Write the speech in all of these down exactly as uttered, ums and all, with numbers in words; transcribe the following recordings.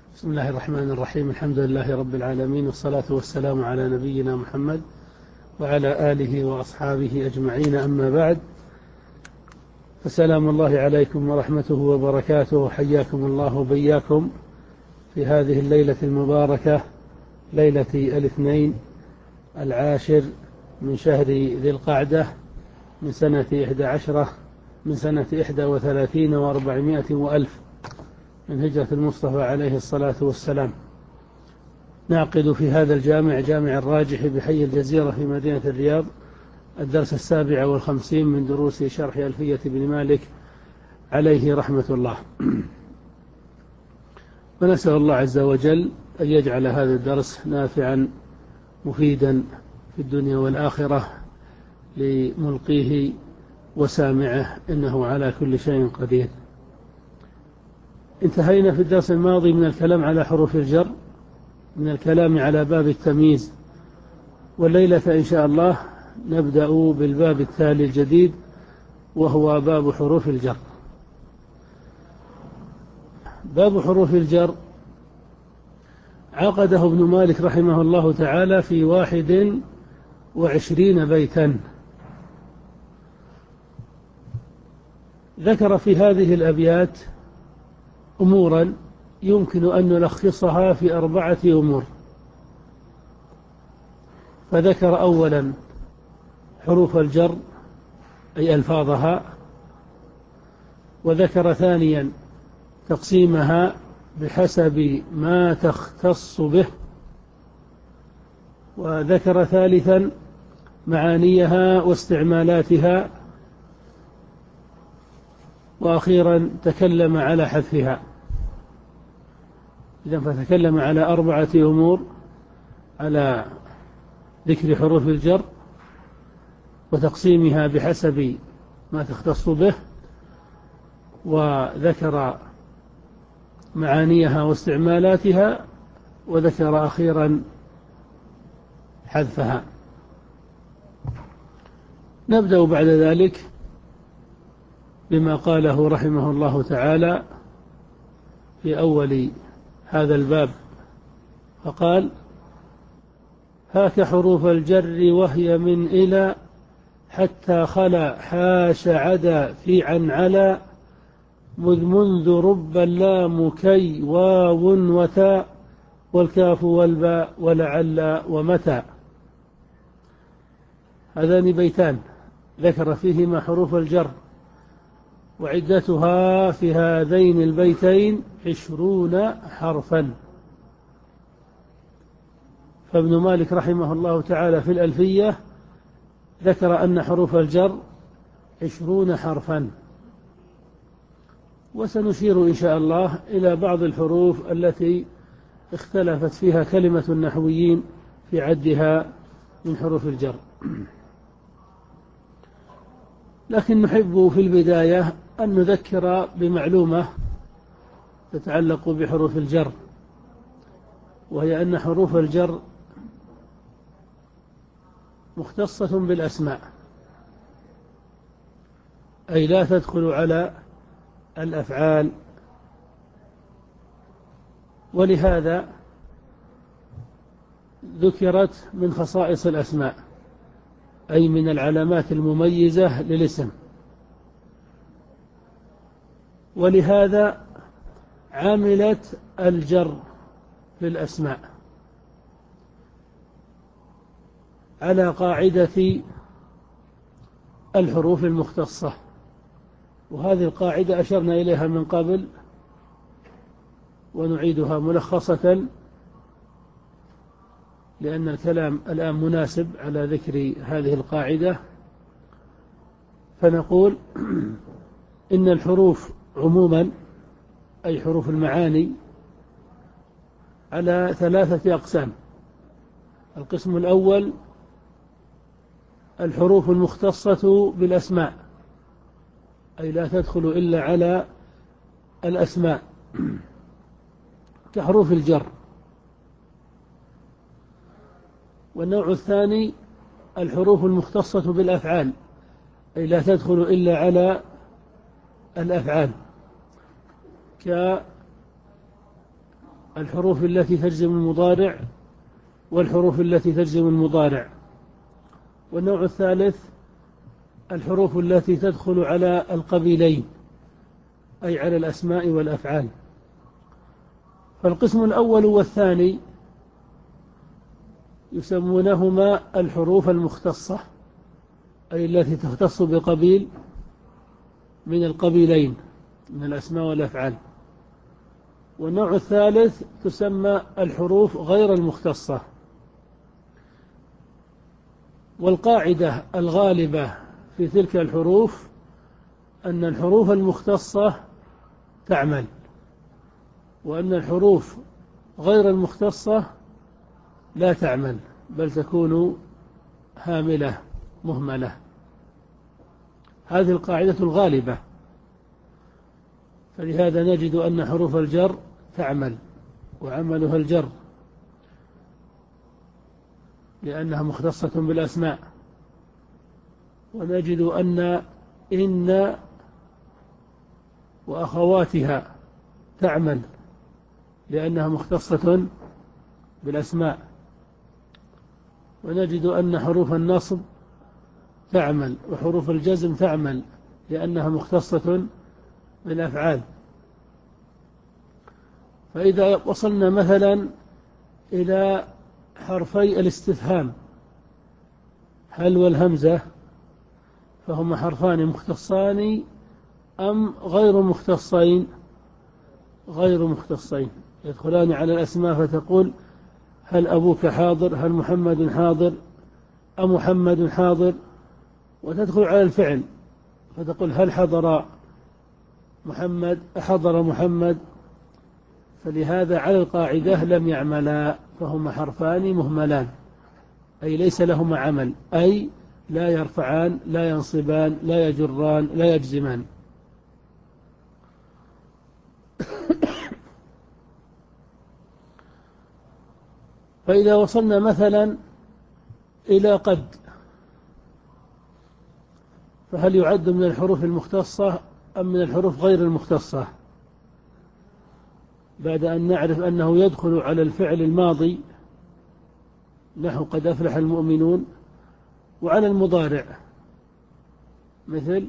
بسم الله الرحمن الرحيم. الحمد لله رب العالمين، والصلاة والسلام على نبينا محمد وعلى آله وأصحابه أجمعين، أما بعد، فسلام الله عليكم ورحمته وبركاته، وحياكم الله وبياكم في هذه الليلة المباركة، ليلة الاثنين العاشر من شهر ذي القعدة من سنة إحدى عشرة من سنة إحدى وثلاثين وأربعمائة وألف من هجرة المصطفى عليه الصلاة والسلام. نعقد في هذا الجامع، جامع الراجح بحي الجزيرة في مدينة الرياض، الدرس السابع والخمسين من دروس شرح ألفية بن مالك عليه رحمة الله. ونسأل الله عز وجل أن يجعل هذا الدرس نافعا مفيدا في الدنيا والآخرة لملقيه وسامعه، إنه على كل شيء قدير. انتهينا في الدرس الماضي من الكلام على حروف الجر، من الكلام على باب التمييز، والليلة إن شاء الله نبدأ بالباب التالي الجديد، وهو باب حروف الجر. باب حروف الجر عقده ابن مالك رحمه الله تعالى في واحد وعشرين بيتا. ذكر في هذه الأبيات أمورا يمكن أن نلخصها في أربعة أمور. فذكر أولا حروف الجر أي ألفاظها، وذكر ثانيا تقسيمها بحسب ما تختص به، وذكر ثالثا معانيها واستعمالاتها، وأخيرا تكلم على حذفها. إذن فتكلم على أربعة أمور: على ذكر حروف الجر وتقسيمها بحسب ما تختص به، وذكر معانيها واستعمالاتها، وذكر أخيرا حذفها. نبدأ بعد ذلك بما قاله رحمه الله تعالى في أول هذا الباب، فقال: هاك حروف الجر وهي من إلى حتى خلا حاش عدا في عن علا مذ منذ رب اللام كي واو وتاء والكاف والباء ولعل ومتى. هذان بيتان ذكر فيهما حروف الجر، وعدتها في هذين البيتين عشرون حرفا. فابن مالك رحمه الله تعالى في الألفية ذكر أن حروف الجر عشرون حرفا، وسنشير إن شاء الله إلى بعض الحروف التي اختلفت فيها كلمة النحويين في عدها من حروف الجر. لكن نحب في البداية أن نذكر بمعلومة تتعلق بحروف الجر، وهي أن حروف الجر مختصة بالأسماء، أي لا تدخل على الأفعال، ولهذا ذكرت من خصائص الأسماء، أي من العلامات المميزة للاسم. ولهذا عملت الجر في الأسماء على قاعدة الحروف المختصة، وهذه القاعدة أشرنا إليها من قبل ونعيدها ملخصة، لأن الكلام الآن مناسب على ذكر هذه القاعدة. فنقول إن الحروف عموما، أي حروف المعاني، على ثلاثة أقسام. القسم الأول الحروف المختصة بالأسماء، أي لا تدخل إلا على الأسماء كحروف الجر. والنوع الثاني الحروف المختصة بالأفعال، أي لا تدخل إلا على الأفعال الحروف التي تجزم المضارع والحروف التي تجزم المضارع. والنوع الثالث الحروف التي تدخل على القبيلين، أي على الأسماء والأفعال. فالقسم الأول والثاني يسمونهما الحروف المختصة، أي التي تختص بقبيل من القبيلين من الأسماء والأفعال. والنوع الثالث تسمى الحروف غير المختصة. والقاعدة الغالبة في تلك الحروف أن الحروف المختصة تعمل، وأن الحروف غير المختصة لا تعمل، بل تكون هاملة مهملة. هذه القاعدة الغالبة. فلهذا نجد أن حروف الجر تعمل وعملها الجر لأنها مختصة بالأسماء. ونجد أن إن وأخواتها تعمل لأنها مختصة بالأسماء. ونجد أن حروف النصب تعمل وحروف الجزم تعمل لأنها مختصة بالأفعال. فإذا وصلنا مثلا إلى حرفي الاستفهام هل والهمزة، فهما حرفان مختصان أم غير مختصين؟ غير مختصين. يدخلان على الأسماء فتقول هل أبوك حاضر، هل محمد حاضر، أمحمد حاضر. وتدخل على الفعل فتقول هل حضر محمد، أحضر محمد. فلهذا على القاعدة لم يعملا، فهما حرفان مهملان، أي ليس لهما عمل، أي لا يرفعان لا ينصبان لا يجران لا يجزمان. فإذا وصلنا مثلا إلى قد، فهل يعد من الحروف المختصة أم من الحروف غير المختصة؟ بعد أن نعرف أنه يدخل على الفعل الماضي نحو قد أفلح المؤمنون، وعلى المضارع مثل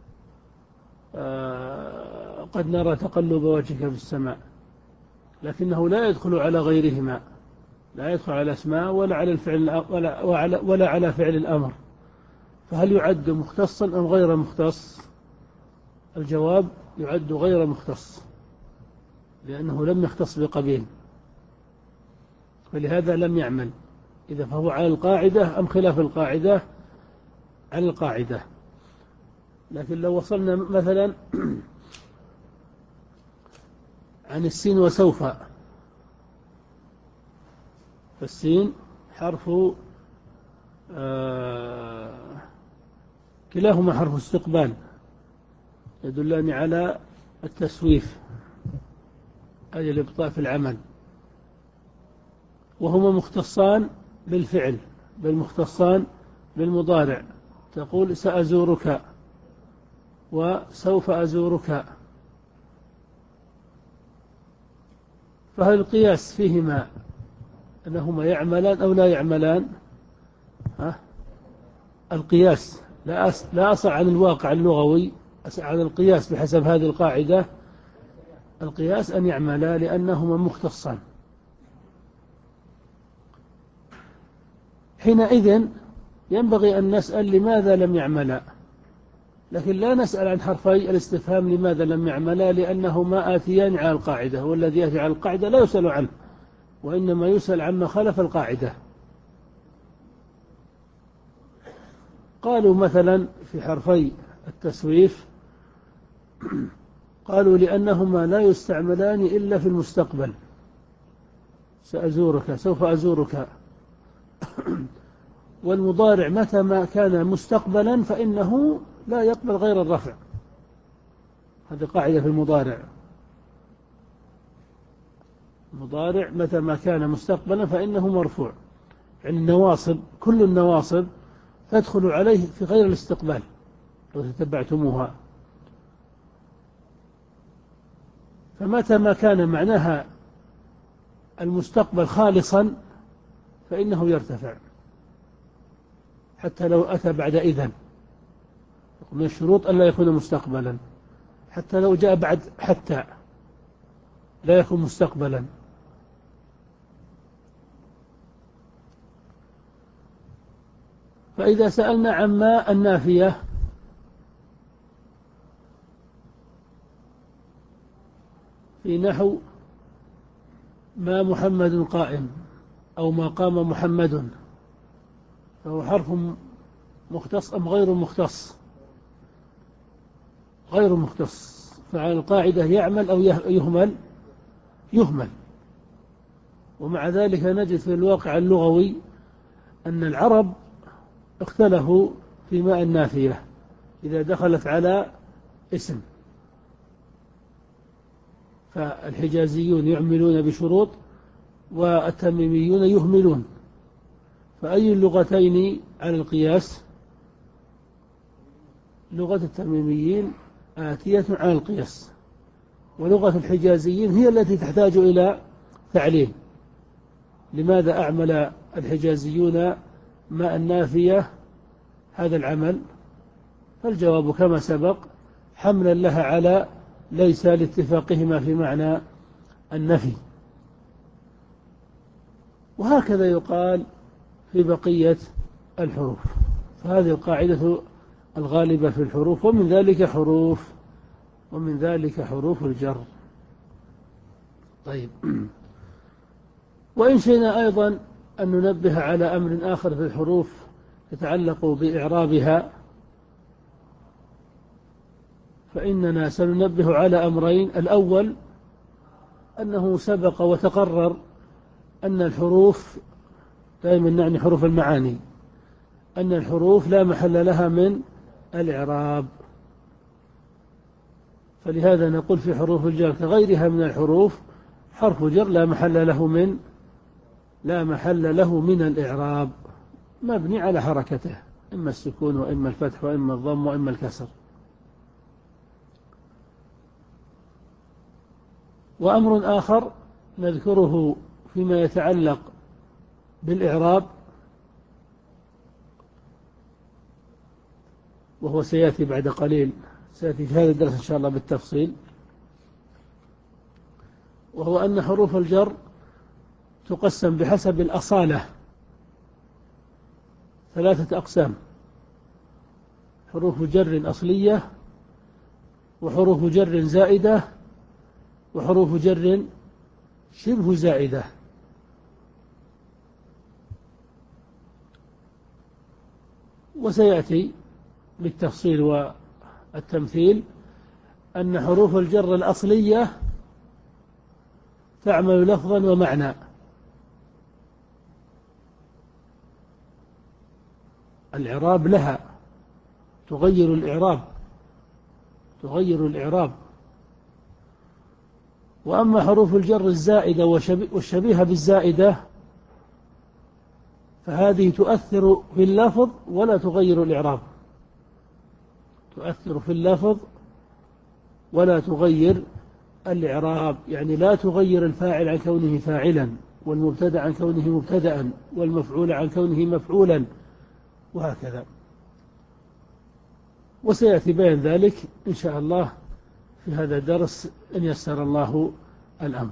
آه قد نرى تقلب وجهك في السماء، لكنه لا يدخل على غيرهما، لا يدخل على الأسماء ولا على الفعل ولا, وعلى ولا على فعل الأمر. فهل يعد مختصا أم غير مختص؟ الجواب يعد غير مختص، لأنه لم يختص بقبيل، فلهذا لم يعمل. إذا فهو على القاعدة أم خلاف القاعدة؟ على القاعدة. لكن لو وصلنا مثلا عن السين وسوف، فالسين حرف آه كلاهما حرف استقبال يدلان على التسويف، أي الإبطاء في العمل، وهما مختصان بالفعل بل مختصان بالمضارع. تقول سأزورك وسوف أزورك. فهل القياس فيهما أنهما يعملان أو لا يعملان؟ ها؟ القياس لا أصل عن الواقع اللغوي، عن القياس بحسب هذه القاعدة. القياس أن يعملا لأنهما مختصان. حينئذ ينبغي أن نسأل لماذا لم يعملا، لكن لا نسأل عن حرفي الاستفهام لماذا لم يعملا، لأنهما آتيان على القاعدة، والذي يأتي على القاعدة لا يسأل عنه، وإنما يسأل عما خلف القاعدة. قالوا مثلا في حرفي التسويف، قالوا لأنهما لا يستعملان إلا في المستقبل، سأزورك سوف أزورك. والمضارع متى ما كان مستقبلا فإنه لا يقبل غير الرفع. هذه قاعدة في المضارع. المضارع متى ما كان مستقبلا فإنه مرفوع، يعني النواصب كل النواصب تدخل عليه في غير الاستقبال لو تتبعتموها. فمتى ما كان معناها المستقبل خالصا فإنه يرتفع حتى لو أتى بعد إذن. من الشروط أن لا يكون مستقبلا، حتى لو جاء بعد حتى لا يكون مستقبلا. فإذا سألنا عن ما النافية في نحو ما محمد قائم أو ما قام محمد، فهو حرف مختص أم غير مختص؟ غير مختص. فعلى القاعدة يعمل أو يهمل؟ يهمل. ومع ذلك نجد في الواقع اللغوي أن العرب اختلفوا في ماء النافية إذا دخلت على اسم، فالحجازيون يعملون بشروط والتميميون يهملون. فأي اللغتين على القياس؟ لغة التميميين آتية على القياس، ولغة الحجازيين هي التي تحتاج إلى تعليل. لماذا أعمل الحجازيون ماء النافية هذا العمل؟ فالجواب كما سبق حملا لها على ليس لاتفاقهما في معنى النفي. وهكذا يقال في بقية الحروف. فهذه القاعدة الغالبة في الحروف، ومن ذلك حروف ومن ذلك حروف الجر. طيب، وإن شئنا أيضا أن ننبه على أمر آخر في الحروف يتعلق بإعرابها، فإننا سننبه على أمرين. الأول أنه سبق وتقرر أن الحروف، دائما نعني حروف المعاني، أن الحروف لا محل لها من الإعراب. فلهذا نقول في حروف الجر كغيرها من الحروف حرف جر لا محل له من لا محل له من الإعراب، مبني على حركته، إما السكون وإما الفتح وإما الضم وإما الكسر. وأمر آخر نذكره فيما يتعلق بالإعراب، وهو سيأتي بعد قليل، سيأتي في هذا الدرس إن شاء الله بالتفصيل، وهو أن حروف الجر تقسم بحسب الأصالة ثلاثة أقسام: حروف جر أصلية، وحروف جر زائدة، وحروف جر شبه زائدة. وسيأتي بالتفصيل والتمثيل أن حروف الجر الأصلية تعمل لفظا ومعنى. الإعراب لها، تغير الإعراب تغير الإعراب وأما حروف الجر الزائدة والشبيهة بالزائدة فهذه تؤثر في اللفظ ولا تغير الإعراب، تؤثر في اللفظ ولا تغير الإعراب، يعني لا تغير الفاعل عن كونه فاعلا، والمبتدأ عن كونه مبتدأ، والمفعول عن كونه مفعولا، وهكذا. وسيأتي بيان ذلك إن شاء الله في هذا الدرس إن يسر الله الأمر.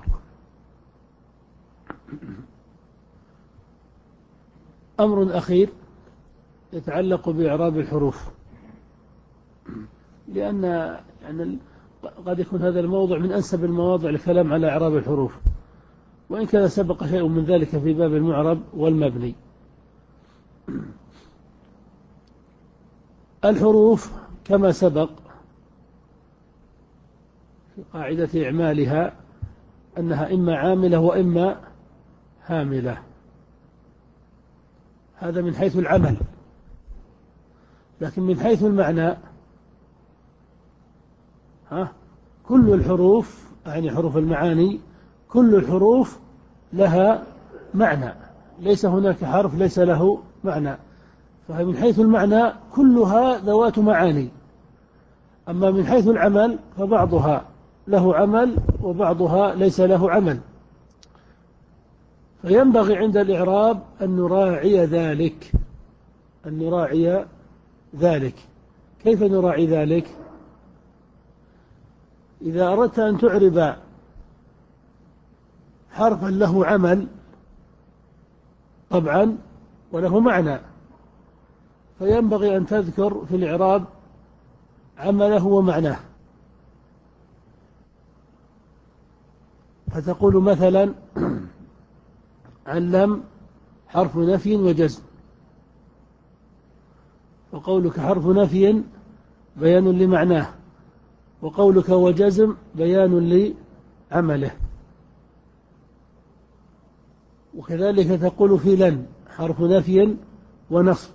أمر أخير يتعلق بإعراب الحروف، لأن يعني قد يكون هذا الموضوع من أنسب المواضع للكلام على إعراب الحروف، وإن كان سبق شيء من ذلك في باب المعرب والمبني. الحروف كما سبق في قاعدة إعمالها أنها إما عاملة وإما هاملة، هذا من حيث العمل. لكن من حيث المعنى ها كل الحروف، يعني حروف المعاني، كل الحروف لها معنى، ليس هناك حرف ليس له معنى. فمن حيث المعنى كلها ذوات معاني، أما من حيث العمل فبعضها له عمل وبعضها ليس له عمل. فينبغي عند الإعراب أن نراعي ذلك، أن نراعي ذلك. كيف نراعي ذلك؟ إذا أردت أن تعرب حرفا له عمل طبعا وله معنى، فينبغي أن تذكر في الإعراب عمله ومعناه. فتقول مثلا علم حرف نفي وجزم، وقولك حرف نفي بيان لمعناه، وقولك وجزم بيان لعمله. وكذلك تقول في لن حرف نفي ونصب.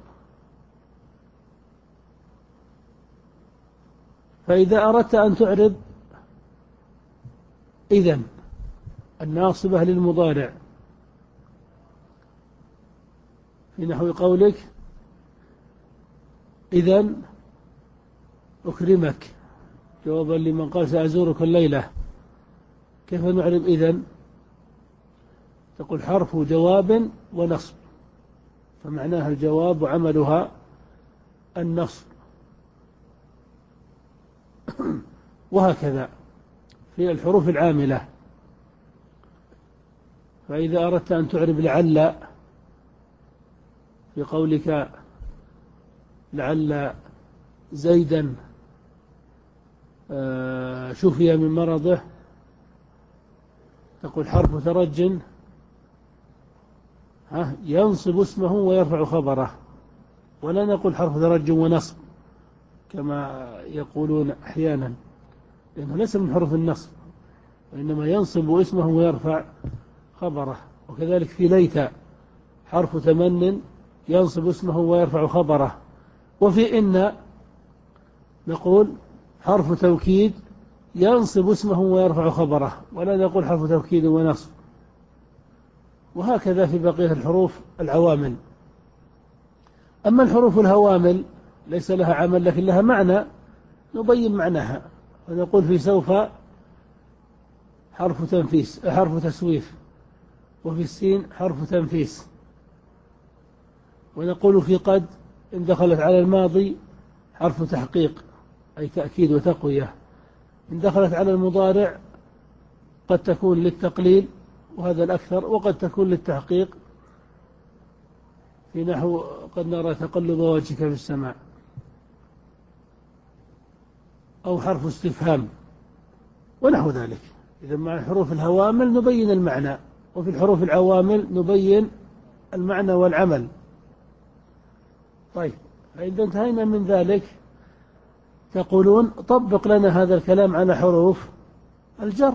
فإذا أردت أن تعرب إذن الناصبة للمضارع في نحو قولك إذن أكرمك جوابا لمن قال سأزورك الليلة، كيف نعرب إذن؟ تقول حرف جواب ونصب، فمعناها الجواب وعملها النصب. وهكذا في الحروف العاملة. فإذا أردت أن تعرب لعل في قولك لعل زيدا شفي من مرضه، تقول حرف ترج ينصب اسمه ويرفع خبره، ولا نقول حرف ترج ونصب كما يقولون أحيانا، لأنه ليس من حروف النصب، وإنما ينصب اسمه ويرفع خبره. وكذلك في ليت حرف تمن ينصب اسمه ويرفع خبره. وفي إن نقول حرف توكيد ينصب اسمه ويرفع خبره، ولا نقول حرف توكيد ونصب. وهكذا في بقية الحروف العوامل. أما الحروف الهوامل ليس لها عمل لكن لها معنى، نبين معناها ونقول في سوف حرف تنفيس حرف تسويف، وفي السين حرف تنفيس. ونقول في قد إن دخلت على الماضي حرف تحقيق أي تأكيد وتقوية، إن دخلت على المضارع قد تكون للتقليل وهذا الأكثر، وقد تكون للتحقيق في نحو قد نرى تقلب وجهك في السماء، أو حرف استفهام ونحو ذلك. إذا مع حروف الهوامل نبين المعنى، وفي الحروف العوامل نبين المعنى والعمل. طيب، فإذا انتهينا من ذلك تقولون طبق لنا هذا الكلام على حروف الجر.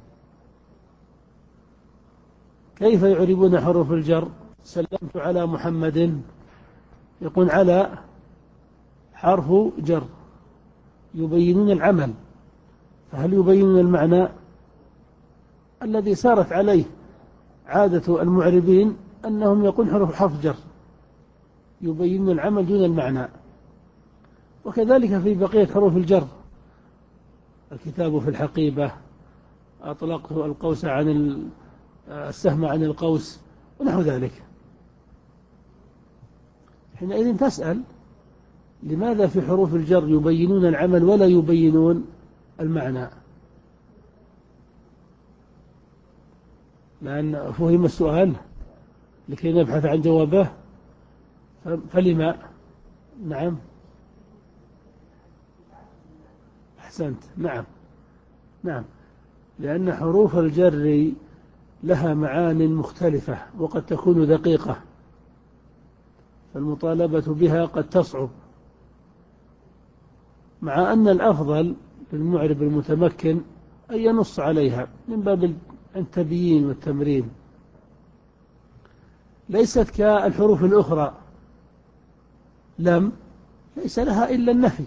كيف يعربون حروف الجر؟ سلمت على محمد، يقول على حرف جر، يبينون العمل. فهل يبينون المعنى؟ الذي سارت عليه عادة المعربين أنهم يقول حروف حرف جر يبينون العمل دون المعنى. وكذلك في بقية حروف الجر، الكتاب في الحقيبة، أطلقت القوس عن السهم عن القوس ونحو ذلك. حينئذ تسأل لماذا في حروف الجر يبينون العمل ولا يبينون المعنى؟ لأن فهم السؤال لكي نبحث عن جوابه. فلما؟ نعم أحسنت، نعم نعم لأن حروف الجر لها معان مختلفة وقد تكون دقيقة، فالمطالبة بها قد تصعب، مع أن الأفضل للمعرب المتمكن أن ينص عليها من باب التبيين والتمرين. ليست كالحروف الأخرى، لم ليس لها إلا النفي،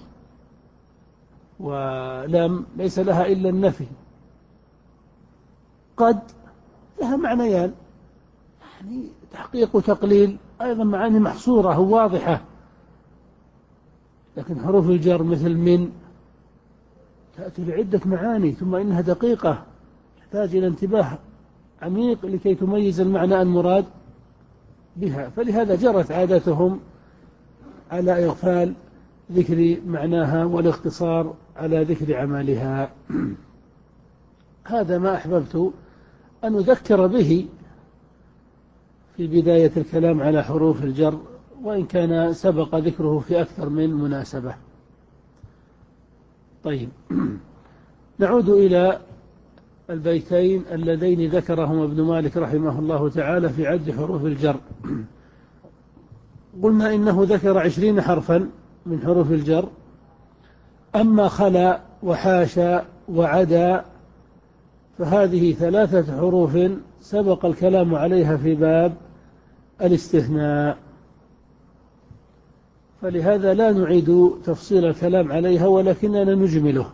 ولم ليس لها إلا النفي. قد لها معنيان، يعني تحقيق وتقليل، أيضا معاني محصورة وواضحة. لكن حروف الجر مثل من تأتي لعدة معاني، ثم إنها دقيقة تحتاج إلى انتباه عميق لكي تميز المعنى المراد بها، فلهذا جرت عادتهم على إغفال ذكر معناها والاقتصار على ذكر عملها. هذا ما أحببت أن أذكر به في بداية الكلام على حروف الجر، وإن كان سبق ذكره في أكثر من مناسبة. طيب، نعود إلى البيتين اللذين ذكرهما ابن مالك رحمه الله تعالى في عد حروف الجر. قلنا إنه ذكر عشرين حرفا من حروف الجر، أما خلا وحاشا وعدا فهذه ثلاثة حروف سبق الكلام عليها في باب الاستثناء، فلهذا لا نعيد تفصيل الكلام عليها ولكننا نجمله.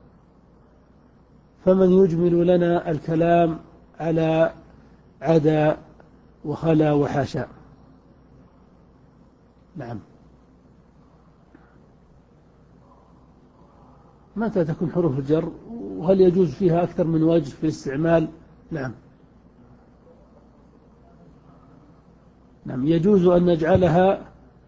فمن يجمل لنا الكلام على عدا وخلا وحاشا؟ نعم. متى تكون حروف الجر، وهل يجوز فيها أكثر من وجه في الاستعمال؟ نعم نعم يجوز أن نجعلها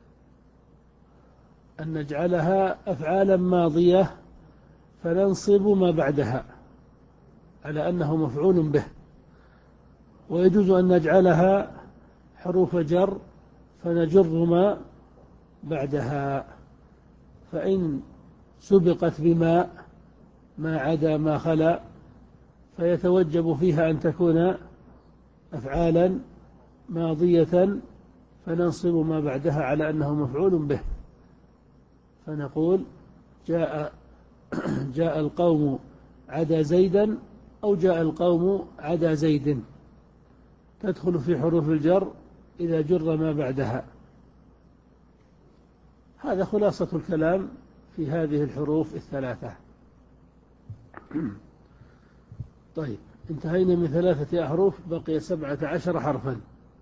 أن نجعلها أفعالا ماضية فننصب ما بعدها على أنه مفعول به، ويجوز أن نجعلها حروف جر فنجر ما بعدها، فإن سبقت بما ما عدا ما خلا فيتوجب فيها أن تكون أفعالا ماضية فننصب ما بعدها على أنه مفعول به، فنقول جاء جاء القوم عدا زيدا أو جاء القوم عدا زيد، تدخل في حروف الجر إذا جر ما بعدها. هذا خلاصة الكلام في هذه الحروف الثلاثة. طيب، انتهينا من ثلاثة أحرف، بقي سبعة عشر حرفا.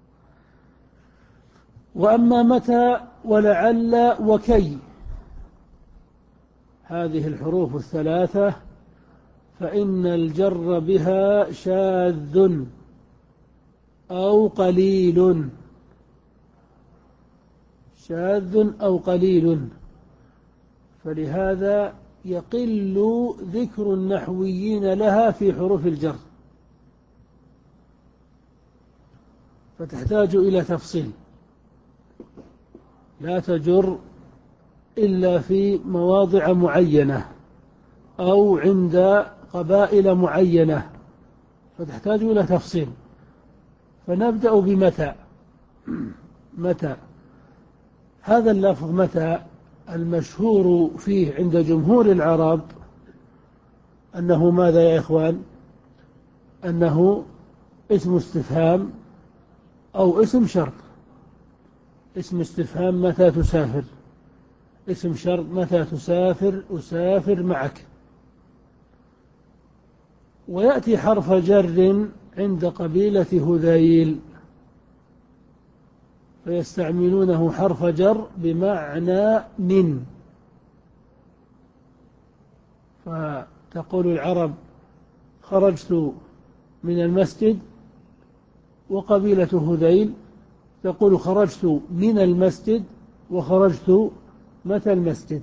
وأما متى ولعل وكي، هذه الحروف الثلاثة فإن الجر بها شاذ أو قليل، شاذ أو قليل، فلهذا يقل ذكر النحويين لها في حروف الجر، فتحتاج إلى تفصيل. لا تجر إلا في مواضع معينة أو عند قبائل معينة، فتحتاج إلى تفصيل. فنبدأ بمتى. متى هذا اللفظ متى المشهور فيه عند جمهور العرب أنه ماذا يا إخوان؟ أنه اسم استفهام أو اسم شرط. اسم استفهام متى تسافر، اسم شرط متى تسافر أسافر معك. ويأتي حرف جر عند قبيلة هذيل فيستعملونه حرف جر بمعنى من، فتقول العرب خرجت من المسجد، وقبيلة هذيل تقول خرجت من المسجد وخرجت متى المسجد.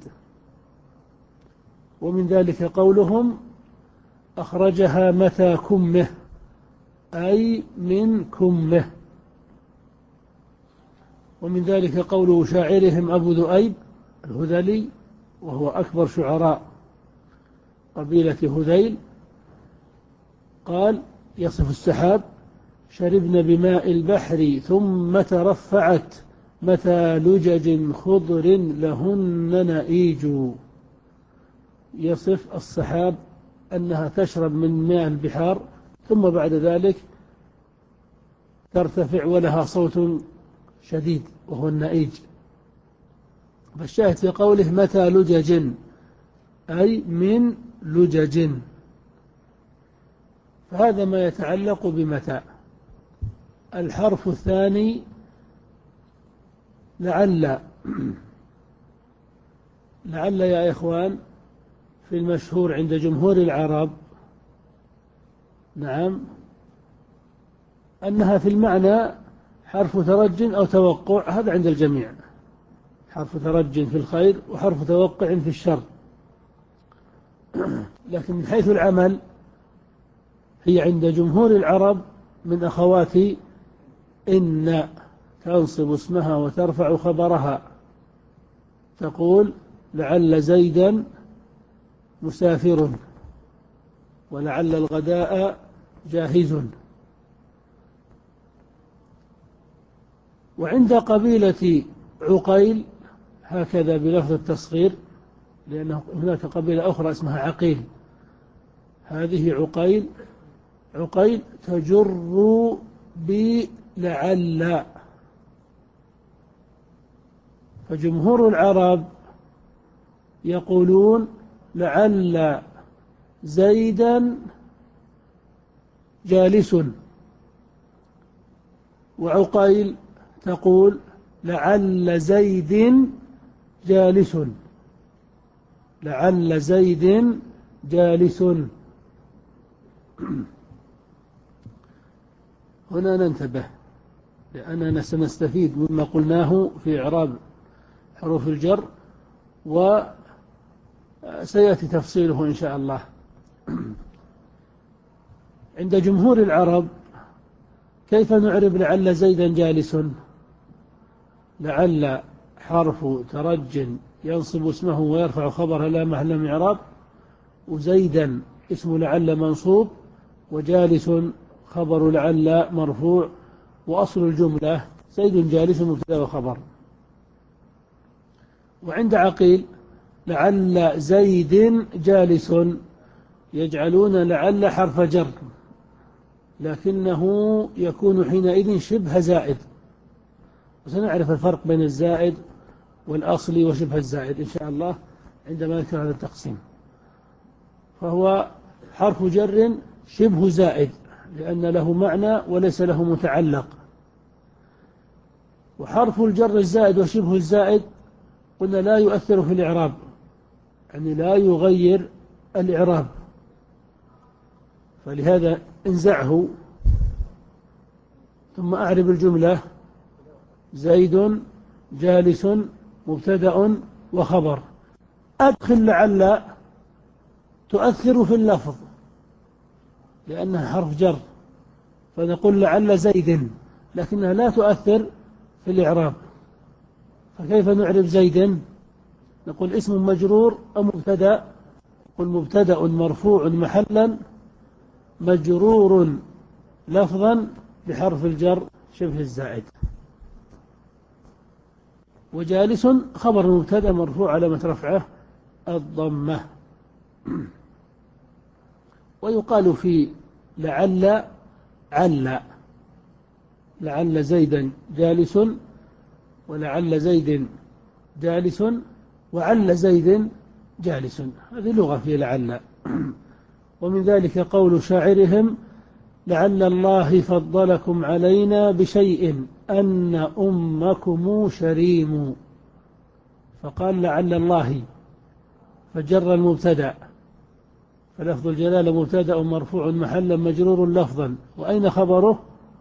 ومن ذلك قولهم أخرجها متى كمه، أي من كمه. ومن ذلك قول شاعرهم أبو ذؤيب الهذلي، وهو أكبر شعراء قبيلة هذيل، قال يصف السحاب: شربن بماء البحر ثم ترفعت متى لجج خضر لهن نئيج. يصف السحاب أنها تشرب من ماء البحار ثم بعد ذلك ترتفع ولها صوت شديد وهو النئيج. فالشاهد في قوله متى لجج أي من لجج، فهذا ما يتعلق بمتى. الحرف الثاني لعل. لعل يا إخوان في المشهور عند جمهور العرب، نعم، أنها في المعنى حرف ترج أو توقع، هذا عند الجميع، حرف ترج في الخير وحرف توقع في الشر. لكن من حيث العمل هي عند جمهور العرب من أخوات إن، تنصب اسمها وترفع خبرها، تقول لعل زيدا مسافر، ولعل الغداء جاهز. وعند قبيلة عقيل هكذا بلفظ التصغير، لأن هناك قبيلة أخرى اسمها عقيل، هذه عقيل، عقيل تجر بلعل. فجمهور العرب يقولون لعل زيدا جالس، وعقيل تقول لعل زيد جالس، لعل زيد جالس. هنا ننتبه، لأننا سنستفيد مما قلناه في إعراب حروف الجر، وسيأتي تفصيله إن شاء الله. عند جمهور العرب كيف نعرب لعل زيدا جالس؟ لعل حرف ترج ينصب اسمه ويرفع خبره لا محل من إعراب، وزيدا اسم لعل منصوب، وجالس خبر لعل مرفوع، وأصل الجملة زيد جالس مبتدأ وخبر. وعند عقيل لعل زيد جالس يجعلون لعل حرف جر، لكنه يكون حينئذ شبه زائد، وسنعرف الفرق بين الزائد والأصلي وشبه الزائد إن شاء الله عندما نذكر هذا التقسيم. فهو حرف جر شبه زائد لأن له معنى وليس له متعلق. وحرف الجر الزائد وشبه الزائد قلنا لا يؤثر في الإعراب، يعني لا يغير الإعراب، فلهذا انزعه ثم أعرب الجملة زيد جالس مبتدأ وخبر. أدخل لعل تؤثر في اللفظ لأنها حرف جر، فنقول لعل زيد، لكنها لا تؤثر في الإعراب. فكيف نعرب زيد؟ نقول اسم مجرور أو مبتدأ، قل مبتدأ مرفوع محلا مجرور لفظا بحرف الجر شبه الزائد. وجالس خبر مبتدأ مرفوع علامة رفعه الضمة. ويقال في لعل عل، لعل زيدا جالس، ولعل زيد جالس، وعل زيد جالس، هذه لغة في لعل. ومن ذلك قول شاعرهم لعل الله فضلكم علينا بشيء أن أمكم شريم، فقال لعل الله فجر المبتدأ، فلفظ الجلالة مبتدأ مرفوع محلا مجرور لفظا، وأين خبره؟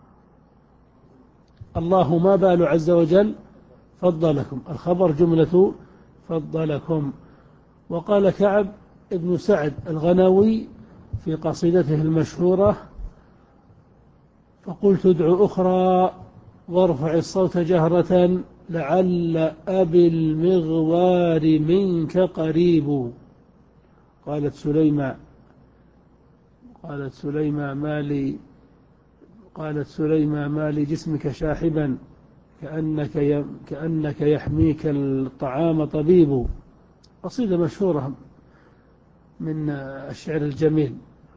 الله ما بال عز وجل فضلكم، الخبر جملة فضلكم. وقال كعب ابن سعد الغنوي في قصيدته المشهورة فقلت ادع أخرى وارفع الصوت جهرة لعل أبي المغوار منك قريب. قالت سليمة قالت سليمة ما لي قالت سليمة ما لي جسمك شاحبا كأنك كأنك يحميك الطعام طبيب. قصيدة مشهورة من الشعر الجميل.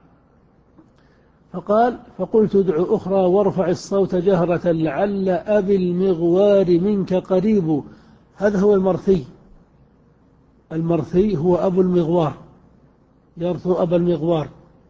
فقال فقلت ادع أخرى وارفع الصوت جهرة لعل أبي المغوار منك قريب. هذا هو المرثي، المرثي هو أبو المغوار، يرثو أبا المغوار،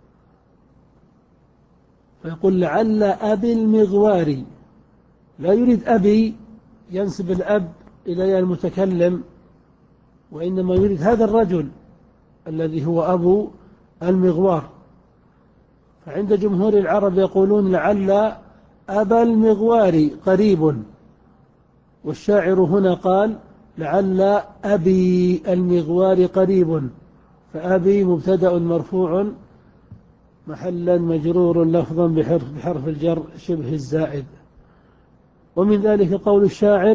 فيقول لعل أبي المغوار، لا يريد أبي ينسب الأب إلى المتكلم، وإنما يريد هذا الرجل الذي هو أبو المغوار. فعند جمهور العرب يقولون لعل أبا المغوار قريب. والشاعر هنا قال لعل أبي المغوار قريب، فأبي مبتدأ مرفوع محلا مجرور لفظا بحرف, بحرف الجر شبه الزائد. ومن ذلك قول الشاعر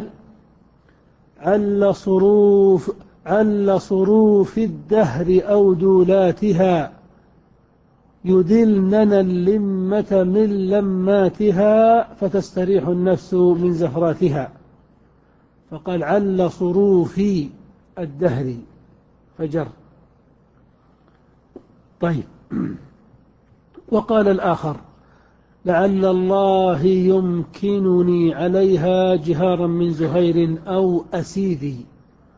عل صروف عل صروف الدهر أو دولاتها يدلننا اللمة من لماتها فتستريح النفس من زفراتها. فقال عل صروف الدهر فجر. طيب. وقال الآخر لعل الله يمكنني عليها جهارا من زهير أو أسيدي.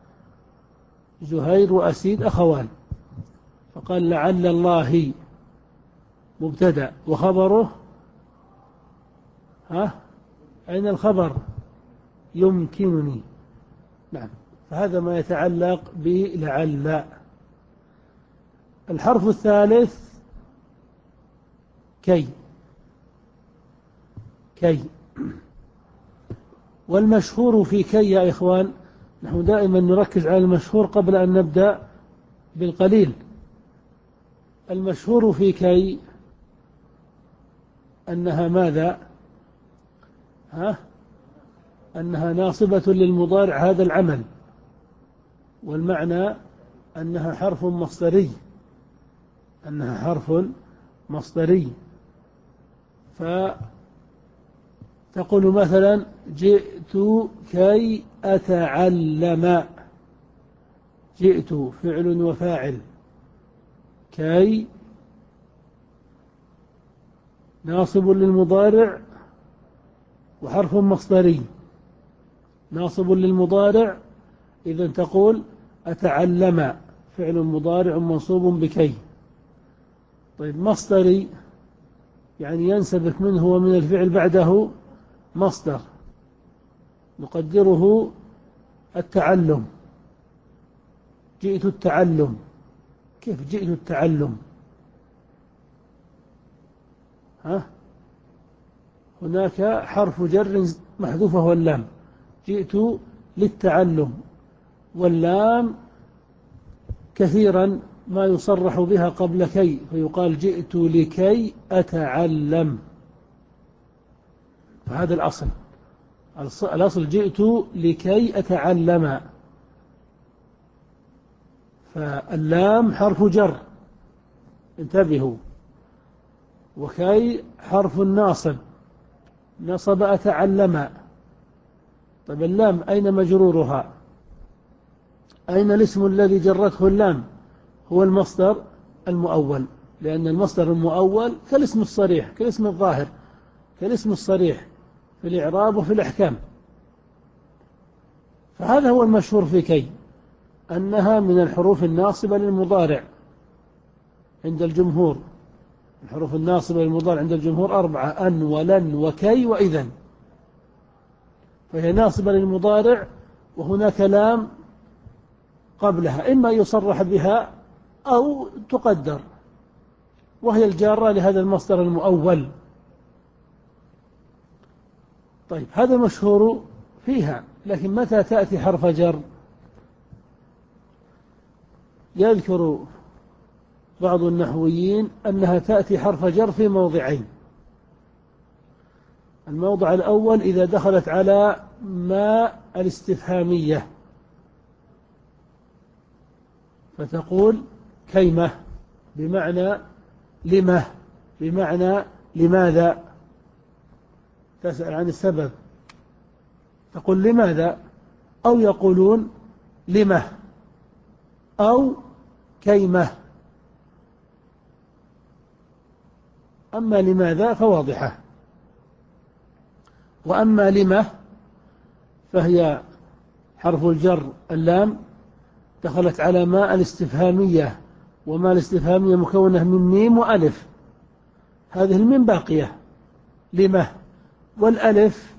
زهير وأسيد أخوان، فقال لعل الله مبتدأ وخبره ها أين الخبر؟ يمكنني. نعم، فهذا ما يتعلق بلعل. الحرف الثالث كي. كي والمشهور في كي يا إخوان، نحن دائما نركز على المشهور قبل أن نبدأ بالقليل. المشهور في كي أنها ماذا؟ ها؟ أنها ناصبة للمضارع هذا العمل، والمعنى أنها حرف مصدري، أنها حرف مصدري. فتقول مثلا جئت كي أتعلم. جئت فعل وفاعل، كي ناصب للمضارع وحرف مصدري. ناصب للمضارع إذن تقول أتعلم فعل مضارع منصوب بكي. طيب مصدري يعني ينسبك منه ومن الفعل بعده مصدر، نقدره التعلم. جئت التعلم. كيف جئت التعلم؟ ها؟ هناك حرف جر محذوف هو اللام. جئت للتعلم، واللام كثيرا ما يصرح بها قبل كي، فيقال جئت لكي أتعلم. فهذا الأصل. الأصل جئت لكي أتعلم. فاللام حرف جر، انتبهوا. وكي حرف ناصب، نصب أتعلم. طيب اللام أين مجرورها؟ أين الاسم الذي جرته اللام؟ هو المصدر المؤول، لأن المصدر المؤول كالاسم الصريح، كالاسم الظاهر، كالاسم الصريح في الإعراب وفي الأحكام. فهذا هو المشهور في كي، أنها من الحروف الناصبة للمضارع عند الجمهور. الحروف الناصبة للمضارع عند الجمهور أربعة: أن ولن وكي وإذن. فهي ناصبة للمضارع وهناك لام قبلها، إما يصرح بها أو تقدر، وهي الجارة لهذا المصدر المؤول. طيب هذا مشهور فيها. لكن متى تأتي حرف جر؟ يذكر بعض النحويين أنها تأتي حرف جر في موضعين. الموضع الأول إذا دخلت على ما الاستفهامية، فتقول كيمة بمعنى لمه، بمعنى لماذا، تسأل عن السبب، تقول لماذا، أو يقولون لمه أو كيمة. أما لماذا فواضحة، وأما لمه فهي حرف الجر اللام دخلت على ما الاستفهامية، وما الاستفهامية مكونة من ميم وألف. هذه الميم باقية لمه، والألف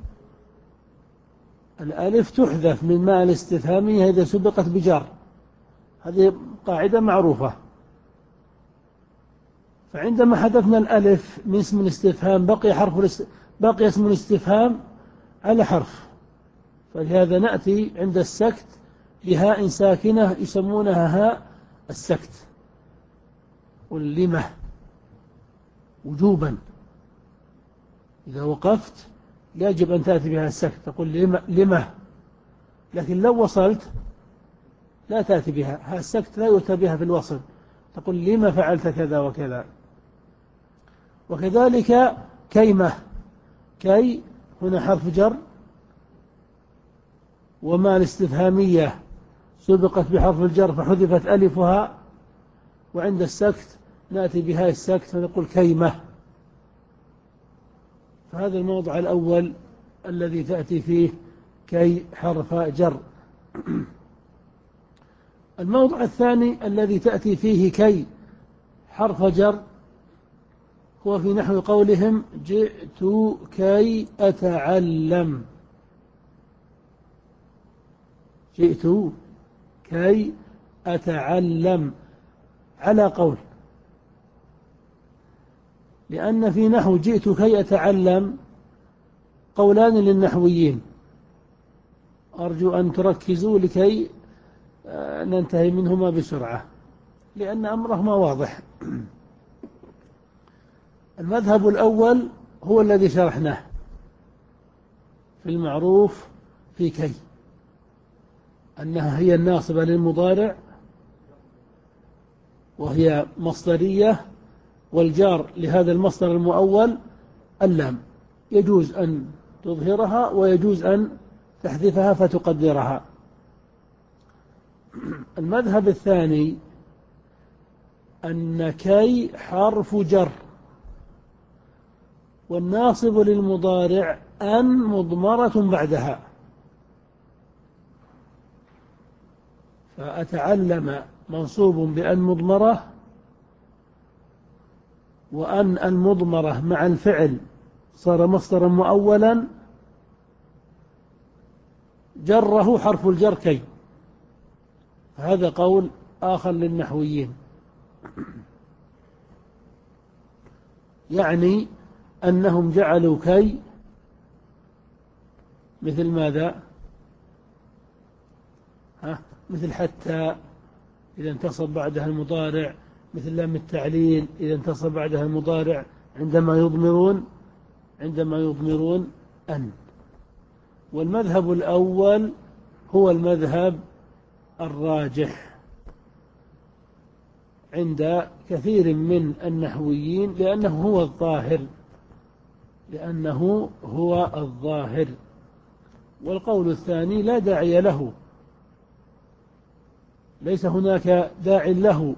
الألف تحذف من ما الاستفهامية إذا سبقت بجر. هذه قاعدة معروفة. فعندما حذفنا الألف من اسم الاستفهام بقي حرف بقي اسم الاستفهام على حرف، فلهذا نأتي عند السكت بهاء ساكنة يسمونها هاء السكت. واللمة وجوبا إذا وقفت يجب أن تأتي بها السكت، تقول لمة, لمة. لكن لو وصلت لا تأتي بها، ها السكت لا يؤتى بها في الوصل، تقول لما فعلت كذا وكذا. وكذلك كيمة، كي هنا حرف جر، وما الاستفهامية سبقت بحرف الجر فحذفت ألفها، وعند السكت نأتي بها السكت فنقول كيمة. فهذا الموضع الأول الذي تأتي فيه كي حرف جر. الموضع الثاني الذي تأتي فيه كي حرف جر هو في نحو قولهم جئت كي أتعلم، جئت كي أتعلم على قول، لأن في نحو جئت كي أتعلم قولان للنحويين، أرجو أن تركزوا لكي ننتهي منهما بسرعة لأن أمرهما واضح. المذهب الأول هو الذي شرحناه في المعروف في كي، أنها هي الناصبة للمضارع وهي مصدرية، والجار لهذا المصدر المؤول اللام، يجوز أن تظهرها ويجوز أن تحذفها فتقدرها. المذهب الثاني أن كي حرف جر، والناصب للمضارع أن مضمرة بعدها، فأتعلم منصوب بأن مضمرة، وأن المضمرة مع الفعل صار مصدرا مؤولا، جره حرف الجر كي. هذا قول آخر للنحويين، يعني أنهم جعلوا كي مثل ماذا؟ ها؟ مثل حتى إذا انتصب بعدها المضارع، مثل لام التعليل إذا انتصب بعدها المضارع عندما يضمرون عندما يضمرون أن. والمذهب الأول هو المذهب الراجح عند كثير من النحويين، لأنه هو الظاهر لأنه هو الظاهر والقول الثاني لا داعي له، ليس هناك داع له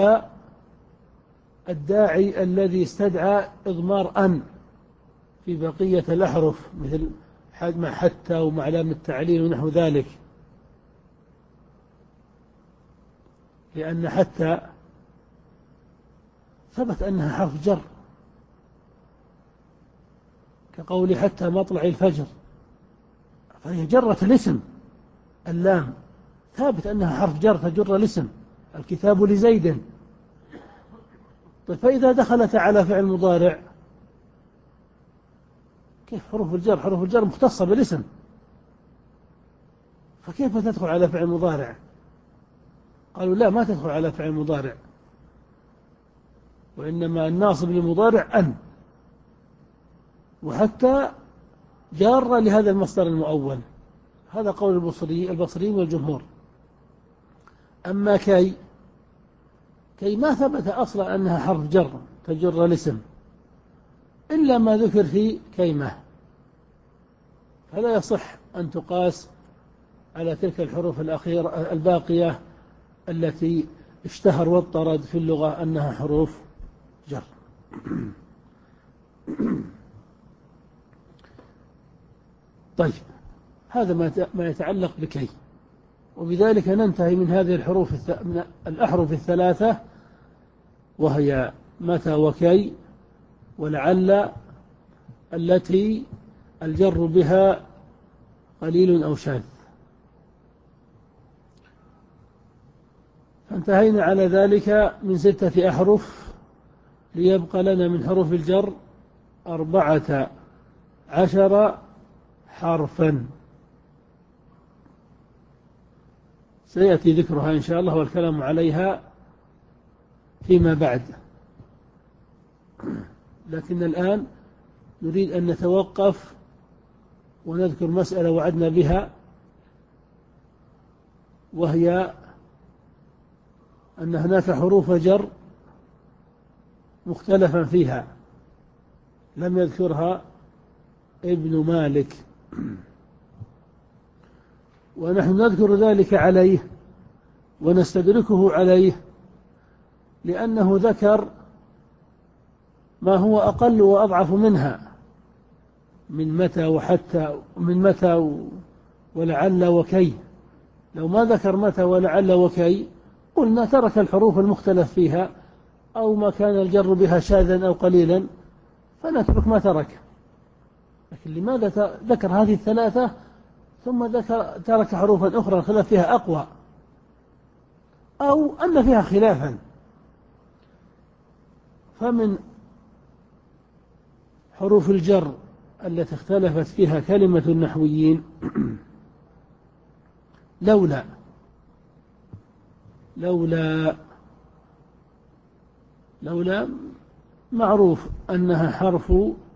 كالداعي الذي استدعى إضمار أن في بقية الأحرف، مثل مع حتى ومع لام التعليل ونحو ذلك، لأن حتى ثبت أنها حرف جر، كقول حتى مطلع الفجر، فهي جرت الاسم، اللام ثابت أنها حرف جر تجر الاسم، الكتاب لزيد. طيب فإذا دخلت على فعل مضارع كيف؟ حروف الجر حروف الجر مختصة بالاسم، فكيف تدخل على فعل مضارع؟ قالوا لا، ما تدخل على فعل مضارع، وإنما الناصب للمضارع أن، وحتى جارة لهذا المصدر المؤول. هذا قول البصري البصري والجمهور. أما كي كي ما ثبت أصلا أنها حرف جر تجر الاسم إلا ما ذكر في كيمة، فلا يصح أن تقاس على تلك الحروف الأخيرة الباقية التي اشتهر واضطرد في اللغة أنها حروف جر. طيب هذا ما يتعلق بكي، وبذلك ننتهي من هذه الحروف من الأحرف الثلاثة، وهي متى وكي ولعل، التي الجر بها قليل أو شاذ. فانتهينا على ذلك من ستة أحرف، ليبقى لنا من حروف الجر أربعة عشر حرفا، سيأتي ذكرها إن شاء الله والكلام عليها فيما بعد. لكن الآن نريد أن نتوقف ونذكر مسألة وعدنا بها، وهي أن هناك حروف جر مختلفا فيها لم يذكرها ابن مالك، ونحن نذكر ذلك عليه ونستدركه عليه لأنه ذكر ما هو أقل وأضعف منها من متى وحتى، من متى ولعل وكي. لو ما ذكر متى ولعل وكي قلنا ترك الحروف المختلف فيها أو ما كان الجر بها شاذا أو قليلا فنترك ما ترك. لكن لماذا ذكر هذه الثلاثة ثم ذكر ترك حروفا أخرى الخلاف فيها أقوى أو أن فيها خلافا؟ فمن حروف الجر التي اختلفت فيها كلمة النحويين لولا. لولا لولا معروف أنها حرف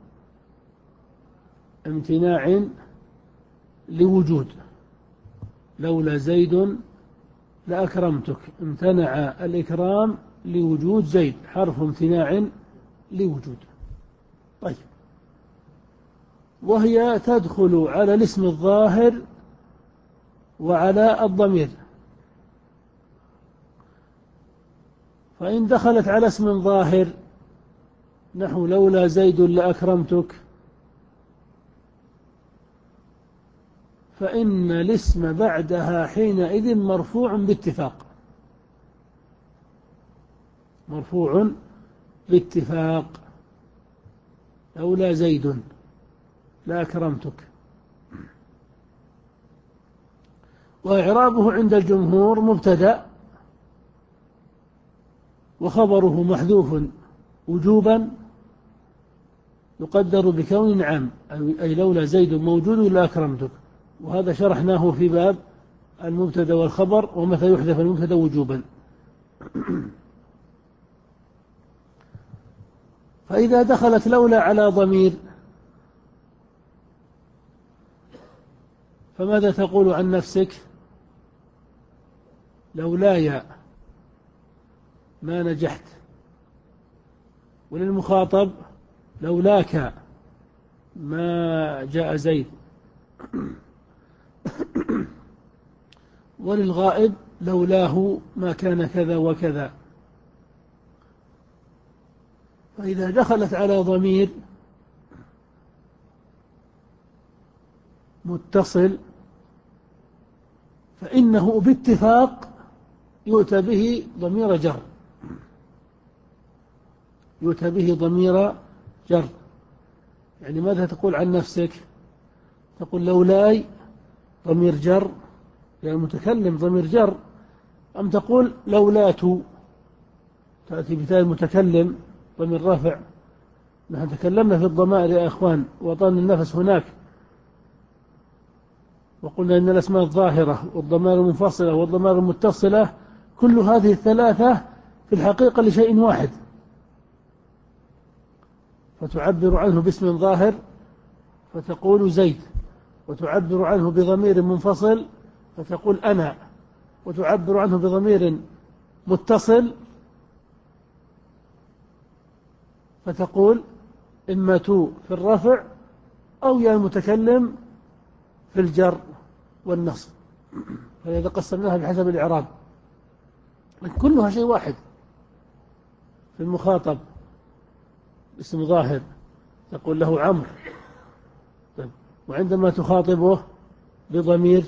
امتناع لوجود. لولا زيد لأكرمتك، امتنع الإكرام لوجود زيد، حرف امتناع لوجود. طيب، وهي تدخل على الاسم الظاهر وعلى الضمير. فإن دخلت على اسم ظاهر نحو لولا زيد لأكرمتك فإن الاسم بعدها حينئذ مرفوع باتفاق، مرفوع باتفاق. لولا زيد لأكرمتك. وإعرابه عند الجمهور مبتدأ وخبره محذوف وجوبا يقدر بكون عام، أي لولا زيد موجود لأكرمتك. وهذا شرحناه في باب المبتدأ والخبر ومتى يحذف المبتدأ وجوبا. فإذا دخلت لولا على ضمير فماذا تقول عن نفسك؟ لولاي ما نجحت. وللمخاطب لولاك ما جاء زيد. وللغائب لولاه ما كان كذا وكذا. فإذا دخلت على ضمير متصل فإنه باتفاق يؤتى به ضمير جر، يؤتى به ضمير جر. يعني ماذا تقول عن نفسك؟ تقول لولاي ضمير جر، يعني المتكلم ضمير جر، أم تقول لولات تأتي بتاء المتكلم ضمير رافع؟ نحن تكلمنا في الضمائر يا أخوان وطن النفس هناك، وقلنا إن الأسماء الظاهرة والضمائر المنفصلة والضمائر المتصلة كل هذه الثلاثة في الحقيقة لشيء واحد، فتعبر عنه باسم ظاهر فتقول زيد، وتعبر عنه بضمير منفصل فتقول أنا، وتعبر عنه بضمير متصل فتقول إما تو في الرفع أو يا المتكلم في الجر والنصب. فإذا قسمناها بحسب الإعراب كلها شيء واحد. في المخاطب اسم ظاهر تقول له عمرو، وعندما تخاطبه بضمير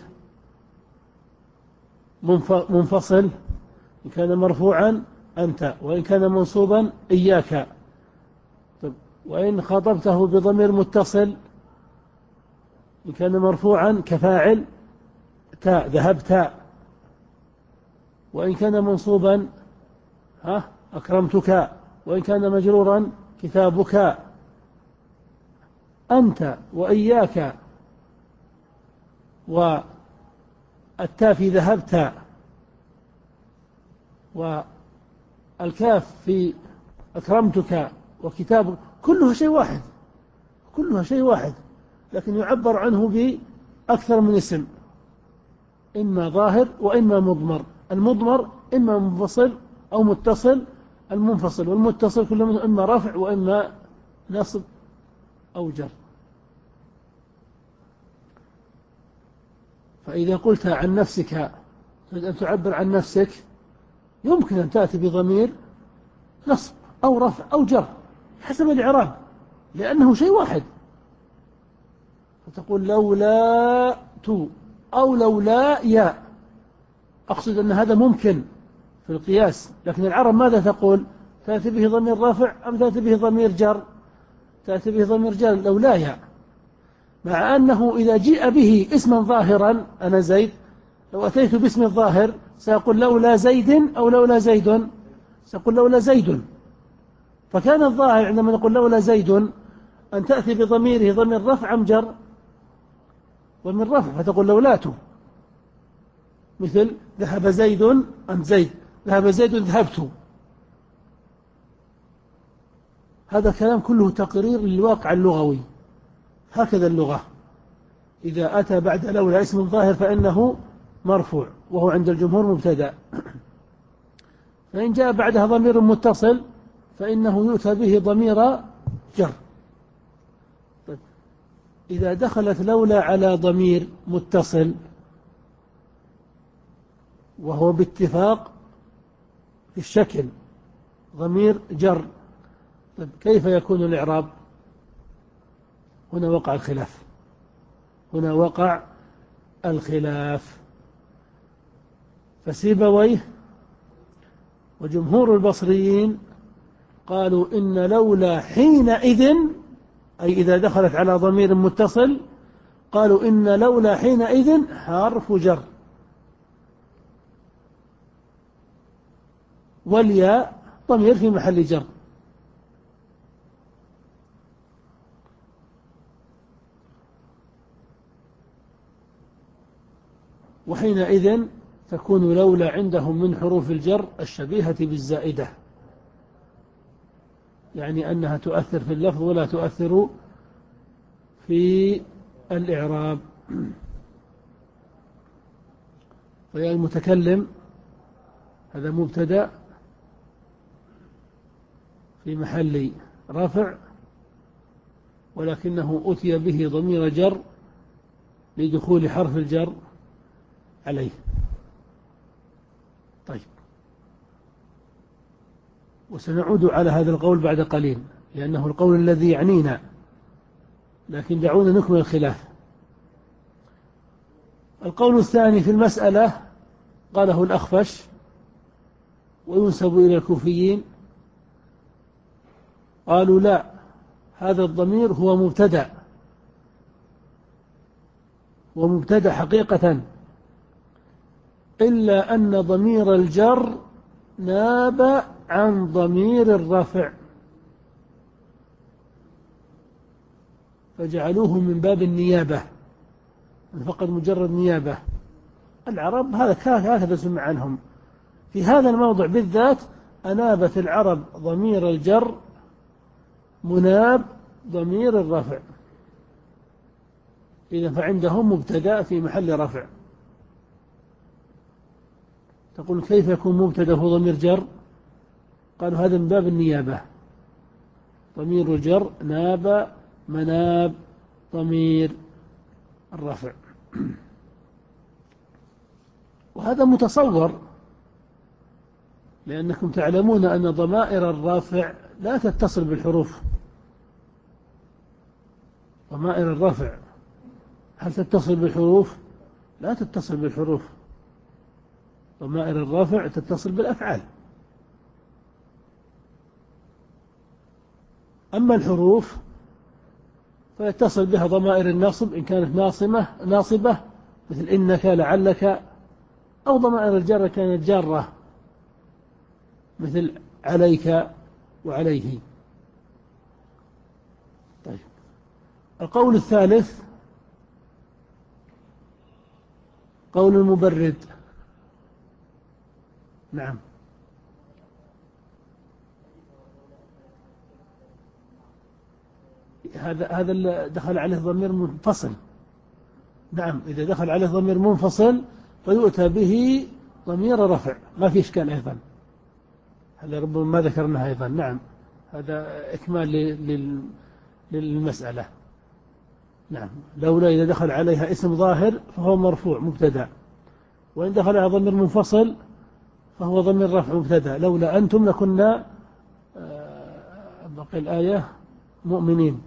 منفصل إن كان مرفوعا أنت، وإن كان منصوبا إياك. طيب، وإن خاطبته بضمير متصل إن كان مرفوعا كفاعل تاء ذهبت، وإن كان منصوبا ها أكرمتك، وإن كان مجرورا كتابك، أنت وإياك والتاء في ذهبت والكاف في أكرمتك وكتابك كلها شيء واحد، كلها شيء واحد، لكن يعبر عنه بأكثر من اسم، إما ظاهر وإما مضمر. المضمر إما منفصل أو متصل، المنفصل والمتصل كل منه إما رفع وإما نصب أو جر. فإذا قلت عن نفسك تريد أن تعبر عن نفسك يمكن أن تأتي بضمير نصب أو رفع أو جر حسب الإعراب، لأنه شيء واحد. فتقول لولا تو أو لولا يا. أقصد أن هذا ممكن في القياس، لكن العرب ماذا تقول؟ تأتي به ضمير رفع أم تأتي به ضمير جر؟ تأتي به ضمير جر لولا يا، مع أنه إذا جيء به اسما ظاهرا أنا زيد، لو أتيت باسم الظاهر سيقول لولا زيد أو لولا زيد، سيقول لولا زيد. فكان الظاهر عندما نقول لولا زيد أن تأتي بضميره ضمير رفع أم جر؟ ضمير رفع، فتقول لولاته، مثل ذهب زيد أم زيد، ذهب زيد ذهبت. هذا كلام كله تقرير للواقع اللغوي، هكذا اللغة، إذا أتى بعد لولا اسم ظاهر فإنه مرفوع وهو عند الجمهور مبتدأ، فإن جاء بعدها ضمير متصل فإنه يؤتى به ضمير جر. إذا دخلت لولا على ضمير متصل وهو باتفاق في الشكل ضمير جر، طيب كيف يكون الإعراب؟ هنا وقع الخلاف، هنا وقع الخلاف. فسيبويه وجمهور البصريين قالوا إن لولا حينئذ، أي إذا دخلت على ضمير متصل، قالوا إن لولا حينئذ حرف جر، والياء ضمير في محل جر. وحينئذ تكون لولا عندهم من حروف الجر الشبيهة بالزائدة، يعني أنها تؤثر في اللفظ ولا تؤثر في الإعراب. فيا المتكلم هذا مبتدأ في محل رفع، ولكنه أتي به ضمير جر لدخول حرف الجر عليه. طيب، وسنعود على هذا القول بعد قليل لأنه القول الذي يعنينا، لكن دعونا نكمل الخلاف. القول الثاني في المسألة قاله الأخفش وينسب إلى الكوفيين، قالوا لا، هذا الضمير هو مبتدأ، ومبتدأ حقيقة، إلا أن ضمير الجر ناب عن ضمير الرفع فجعلوه من باب النيابة، فقط مجرد نيابة. العرب هذا هكذا سمع عنهم. في هذا الموضع بالذات أنابت العرب ضمير الجر مناب ضمير الرفع، إذا فعندهم مبتدأ في محل رفع. تقول كيف يكون مبتدأ هو ضمير جر؟ قالوا هذا من باب النيابة، ضمير الجر ناب مناب ضمير الرفع. وهذا متصور، لأنكم تعلمون أن ضمائر الرافع لا تتصل بالحروف. ضمائر الرفع هل تتصل بالحروف؟ لا تتصل بالحروف. ضمائر الرافع تتصل بالأفعال. أما الحروف فيتصل بها ضمائر النصب إن كانت ناصمة ناصبة مثل إنك لعلك، أو ضمائر الجر كانت جارة مثل عليك وعليه. طيب، القول الثالث قول المبرد. نعم. هذا هذا اللي دخل عليه ضمير منفصل. نعم، إذا دخل عليه ضمير منفصل فيؤتى به ضمير رفع، ما في إشكال أيضا. هذا ربما ما ذكرناه أيضا. نعم، هذا إكمال للمسألة. نعم، لولا إذا دخل عليها اسم ظاهر فهو مرفوع مبتدأ، وإن دخل على ضمير منفصل فهو ضمير رفع مبتدأ. لولا أنتم لكنا بقي الآية مؤمنين.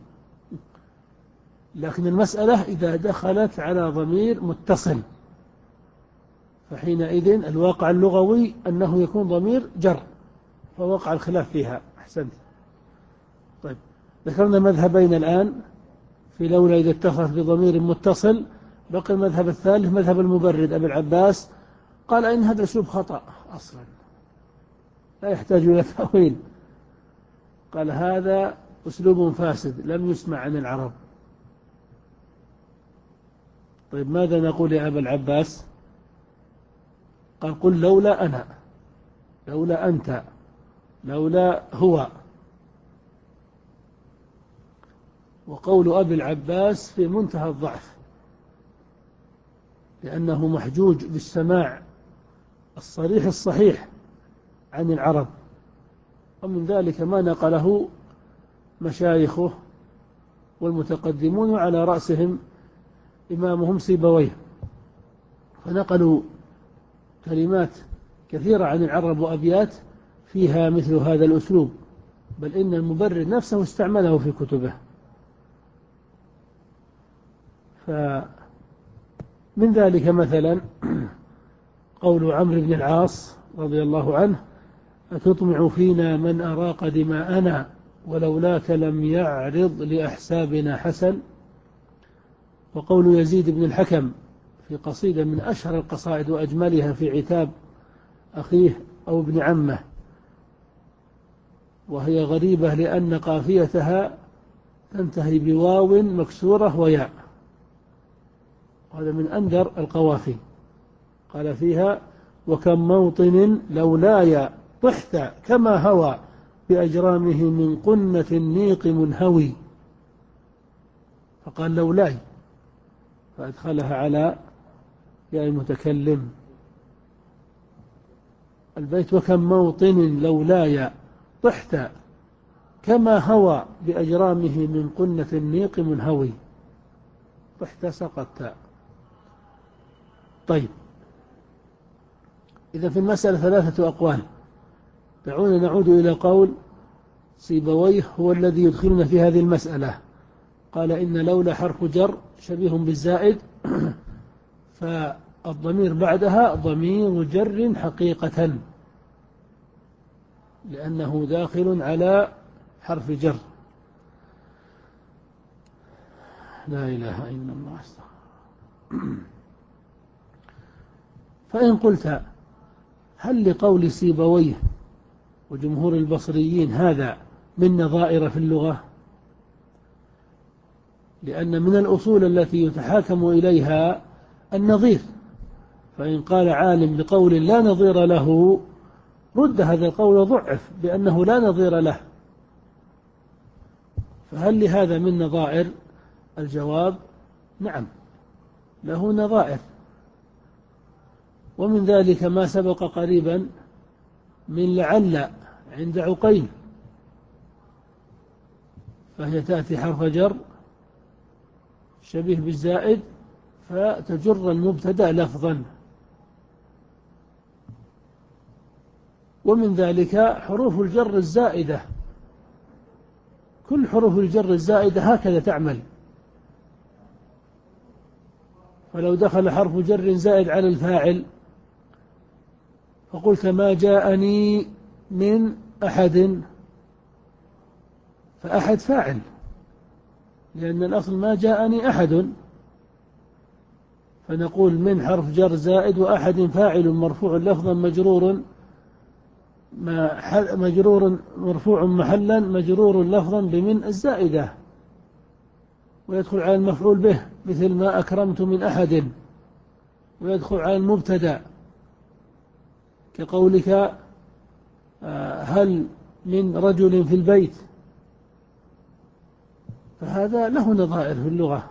لكن المسألة إذا دخلت على ضمير متصل فحينئذ الواقع اللغوي أنه يكون ضمير جر، فوقع الخلاف فيها. أحسنت. طيب، ذكرنا مذهبين الآن في لولا إذا اتصلت بضمير متصل. بقي المذهب الثالث مذهب المبرد أبي العباس، قال إن هذا الأسلوب خطأ أصلا لا يحتاج إلى تأويل. قال هذا أسلوب فاسد لم يسمع عن العرب. طيب، ماذا نقول يا أبا العباس؟ قال قل لولا أنا، لولا أنت، لولا هو. وقول أبي العباس في منتهى الضعف، لأنه محجوج بالسماع الصريح الصحيح عن العرب، ومن ذلك ما نقله مشايخه والمتقدمون وعلى رأسهم إمامهم سيبويه، فنقلوا كلمات كثيرة عن العرب وأبيات فيها مثل هذا الأسلوب، بل إن المبرد نفسه استعمله في كتبه. فمن ذلك مثلا قول عمرو بن العاص رضي الله عنه: أتطمع فينا من أراق دماءنا ولولاك لم يعرض لأحسابنا حسن. وقول يزيد بن الحكم في قصيدة من أشهر القصائد وأجملها في عتاب أخيه أو ابن عمه، وهي غريبة لأن قافيتها تنتهي بواو مكسورة وياء، وهذا من أندر القوافي. قال فيها: وكم موطن لولاي طحت كما هوى بأجرامه من قنة النيق منهوي. فقال لولاي فأدخلها على ياء المتكلم. البيت: وكم موطن لولاي طحت كما هوى بأجرامه من قنة النيق منهوي. طحت سقطت. طيب، إذا في المسألة ثلاثة أقوال. دعونا نعود إلى قول سيبويه هو الذي يدخلنا في هذه المسألة. قال إن لولا حرف جر شبيه بالزائد، فالضمير بعدها ضمير جر حقيقة، لأنه داخل على حرف جر. لا إله إلا الله. فإن قلت هل لقول سيبويه وجمهور البصريين هذا من نظائر في اللغة؟ لأن من الأصول التي يتحاكم إليها النظير، فإن قال عالم بقول لا نظير له رد هذا القول ضعف بأنه لا نظير له. فهل لهذا من نظائر؟ الجواب: نعم، له نظائر. ومن ذلك ما سبق قريبا من لعل عند عقيل، فهي تأتي حرف جر شبيه بالزائد فتجر المبتدأ لفظا. ومن ذلك حروف الجر الزائدة، كل حروف الجر الزائدة هكذا تعمل. فلو دخل حرف جر زائد على الفاعل فقلت ما جاءني من أحد، فأحد فاعل، لأن الأصل ما جاءني أحد، فنقول من حرف جر زائد وأحد فاعل مرفوع لفظا مجرور مجرور مرفوع محلا مجرور لفظا بمن الزائدة. ويدخل على المفعول به مثل ما أكرمت من أحد، ويدخل على المبتدأ كقولك هل من رجل في البيت، فهذا له نظائر في اللغة.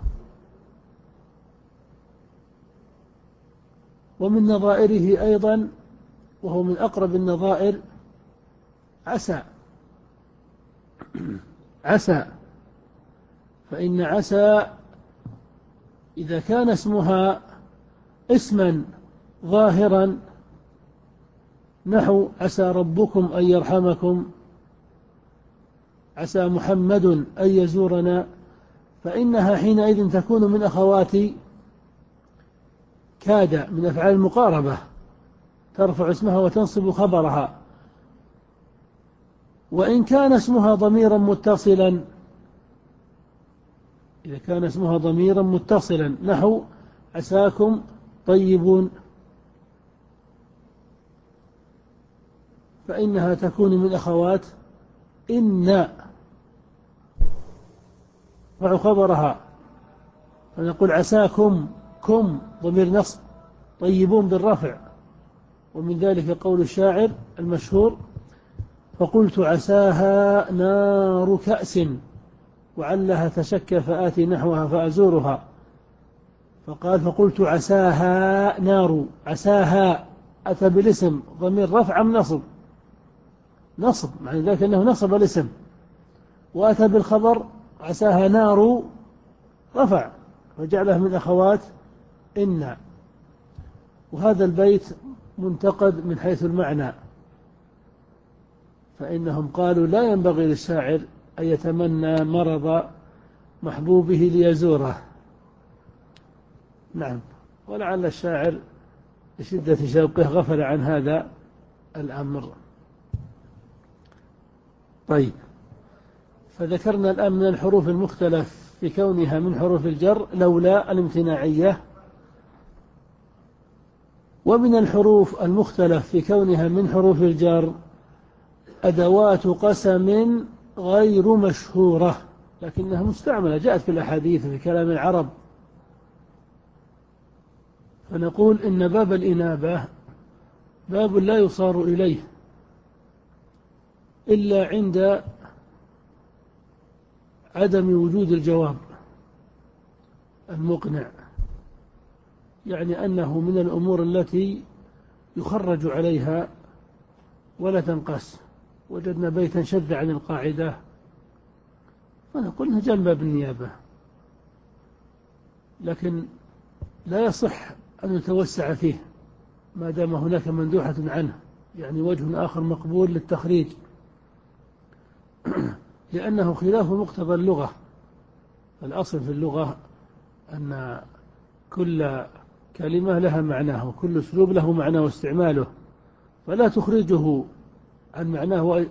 ومن نظائره أيضا، وهو من أقرب النظائر، عسى. عسى، فإن عسى إذا كان اسمها اسما ظاهرا نحو عسى ربكم أن يرحمكم، عسى محمد أن يزورنا، فإنها حينئذ تكون من أخوات كاد، من أفعال المقاربة، ترفع اسمها وتنصب خبرها. وإن كان اسمها ضميرا متصلا، إذا كان اسمها ضميرا متصلا نحو عساكم طيبون، فإنها تكون من أخوات إن، مع خبرها، فنقول عساكم، كم ضمير نصب، طيبون بالرفع. ومن ذلك قول الشاعر المشهور: فقلت عساها نار كأس وعلها تشكى فآتي نحوها فأزورها. فقال فقلت عساها نار، عساها أتى بالاسم ضمير رفع أم نصب؟ نصب، معنى ذلك أنه نصب الاسم. وأتى بالخبر عساها نار رفع، وجعله من أخوات إن. وهذا البيت منتقد من حيث المعنى، فإنهم قالوا لا ينبغي للشاعر أن يتمنى مرض محبوبه ليزوره. نعم، ولعل الشاعر لشدة شوقه غفل عن هذا الأمر. طيب، فذكرنا الآن من الحروف المختلف في كونها من حروف الجر لولا الامتناعية، ومن الحروف المختلف في كونها من حروف الجر أدوات قسم غير مشهورة، لكنها مستعملة، جاءت في الأحاديث في كلام العرب. فنقول إن باب الإنابة باب لا يصار إليه إلا عند عدم وجود الجواب المقنع، يعني أنه من الأمور التي يخرج عليها ولا تنقص. وجدنا بيتا شذ عن القاعدة، فنقول إنه جاء باب النيابة، لكن لا يصح أن نتوسع فيه ما دام هناك مندوحة عنه، يعني وجه آخر مقبول للتخريج، لأنه خلاف مقتضى اللغة. الأصل في اللغة أن كل كلمة لها معناه، وكل أسلوب له معناه واستعماله، فلا تخرجه عن معناه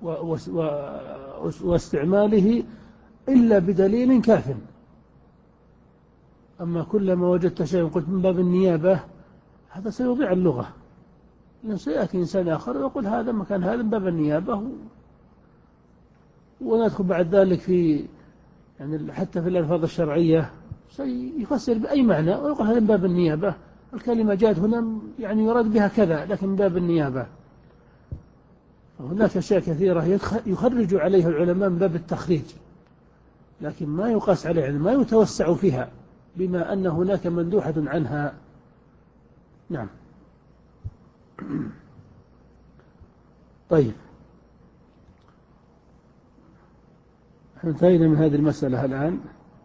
واستعماله إلا بدليل كاف. أما كلما وجدت شيء قلت من باب النيابة، هذا سيضيع اللغة، لأن سيأتي إنسان آخر ويقول هذا مكان هذا من باب النيابة، وندخل بعد ذلك في يعني حتى في الألفاظ الشرعية سيفسر بأي معنى ويقول هذا من باب النيابة، الكلمة جاءت هنا يعني يراد بها كذا لكن من باب النيابة. هناك أشياء كثيرة يخرج عليها العلماء من باب التخريج، لكن ما يقاس عليه، يعني ما يتوسع فيها بما أن هناك مندوحة عنها. نعم. طيب، انتهينا من هذه المسألة الآن.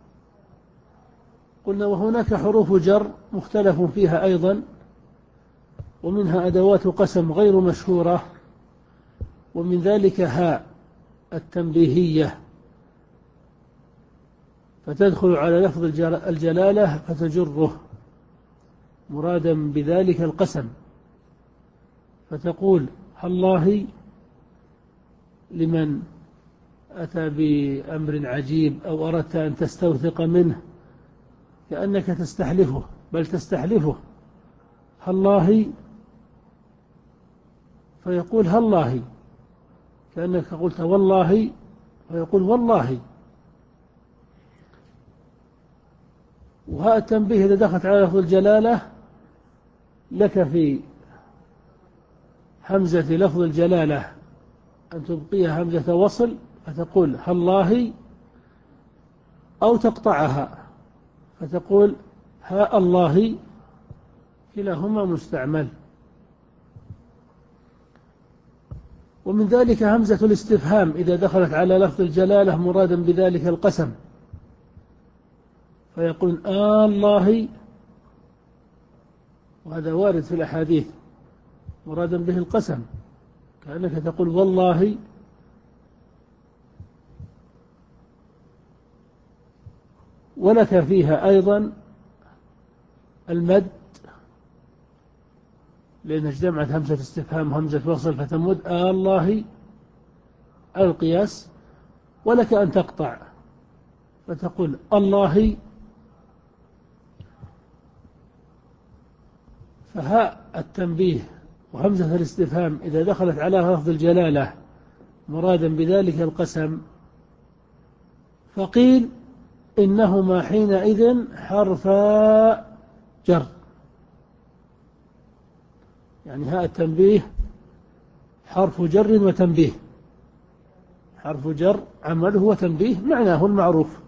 قلنا وهناك حروف جر مختلف فيها أيضا، ومنها أدوات قسم غير مشهورة، ومن ذلك هاء التنبيهية، فتدخل على لفظ الجلالة فتجره مرادا بذلك القسم، فتقول هالله لمن أتى بأمر عجيب أو أردت أن تستوثق منه، كأنك تستحلفه، بل تستحلفه هالله، فيقول هالله، كأنك قلت والله، فيقول والله. وهاء التنبيه إذا دخلت على لفظ الجلالة لك في همزة لفظ الجلالة أن تبقيها همزة وصل فتقول هالله، أو تقطعها فتقول هاء الله، كلاهما مستعمل. ومن ذلك همزة الاستفهام إذا دخلت على لفظ الجلالة مرادا بذلك القسم، فيقول آه الله، وهذا وارد في الأحاديث مرادا به القسم، كأنك تقول والله. ولك فيها أيضا المد، لأن اجتمعت همزة استفهام وهمزة وصل فتمد آه الله القياس. ولك أن تقطع فتقول الله. فهاء التنبيه وهمزة الاستفهام إذا دخلت على لفظ الجلالة مرادا بذلك القسم، فقيل إنهما حينئذ حرفا جر. يعني هاء التنبيه حرف جر وتنبيه، حرف جر عمله وتنبيه معناه المعروف.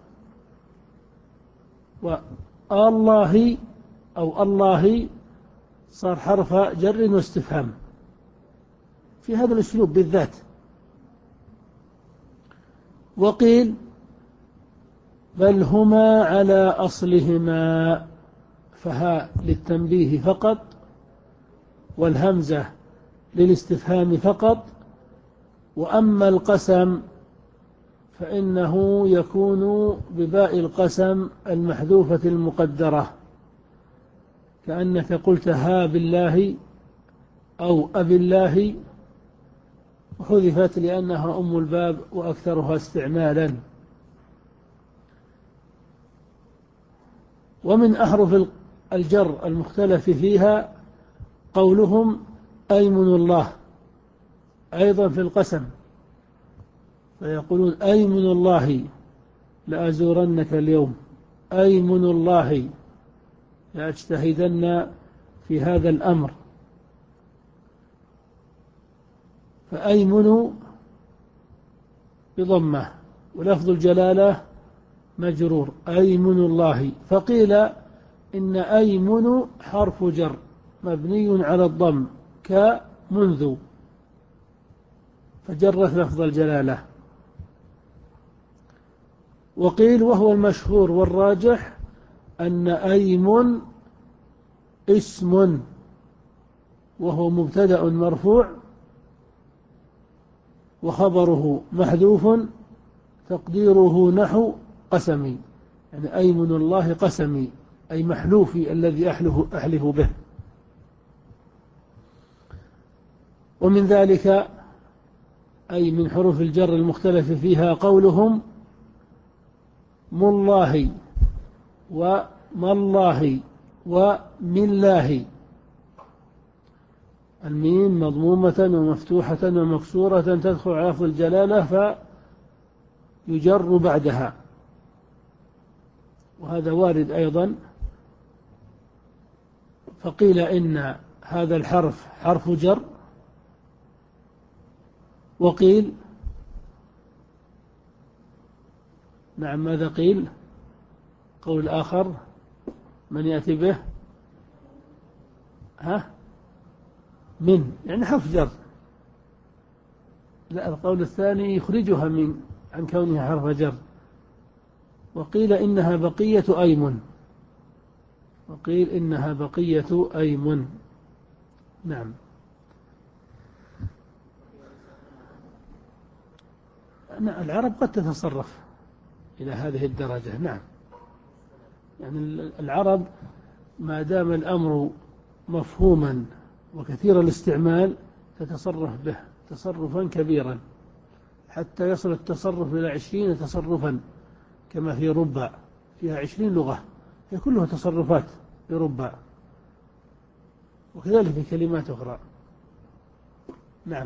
والله أو الله صار حرف جر واستفهام في هذا الأسلوب بالذات. وقيل بل هما على أصلهما، فهاء للتنبيه فقط والهمزة للاستفهام فقط، وأما القسم فإنه يكون بباء القسم المحذوفة المقدرة، كأنك قلت ها بالله أو أبي الله، وحذفت لأنها أم الباب وأكثرها استعمالا. ومن أحرف الجر المختلف فيها قولهم أيمن الله أيضا في القسم، فيقولون أيمن الله لأزورنك اليوم، أيمن الله لأجتهدن في هذا الأمر. فأيمن بضمة، ولفظ الجلالة مجرور أيمن الله. فقيل إن أيمن حرف جر مبني على الضم كمنذ، فجرت لفظ الجلالة. وقيل وهو المشهور والراجح أن أيمن اسم وهو مبتدأ مرفوع وخبره محذوف تقديره نحو قسمي، يعني أيمن الله قسمي أي محلوفي الذي أحلف, أحلف به. ومن ذلك أي من حروف الجر المختلف فيها قولهم مالله ومالله ومالله، الميم مضمومة ومفتوحة ومكسورة تدخل على لفظ الجلالة فيجر بعدها، وهذا وارد أيضا. فقيل إن هذا الحرف حرف جر. وقيل نعم ماذا قيل؟ قول آخر من يأتي به ها من يعني حرف جر. لا، القول الثاني يخرجها من عن كونها حرف جر. وقيل إنها بقية أيمن، وقيل إنها بقية أيمن. نعم. العرب قد تتصرف إلى هذه الدرجة. نعم، يعني العرب ما دام الأمر مفهوما وكثير الاستعمال تتصرف به تصرفا كبيرا، حتى يصل التصرف إلى عشرين تصرفا، كما في ربع فيها عشرين لغة، هي كلها تصرفات في ربع، وكذلك في كلمات أخرى. نعم.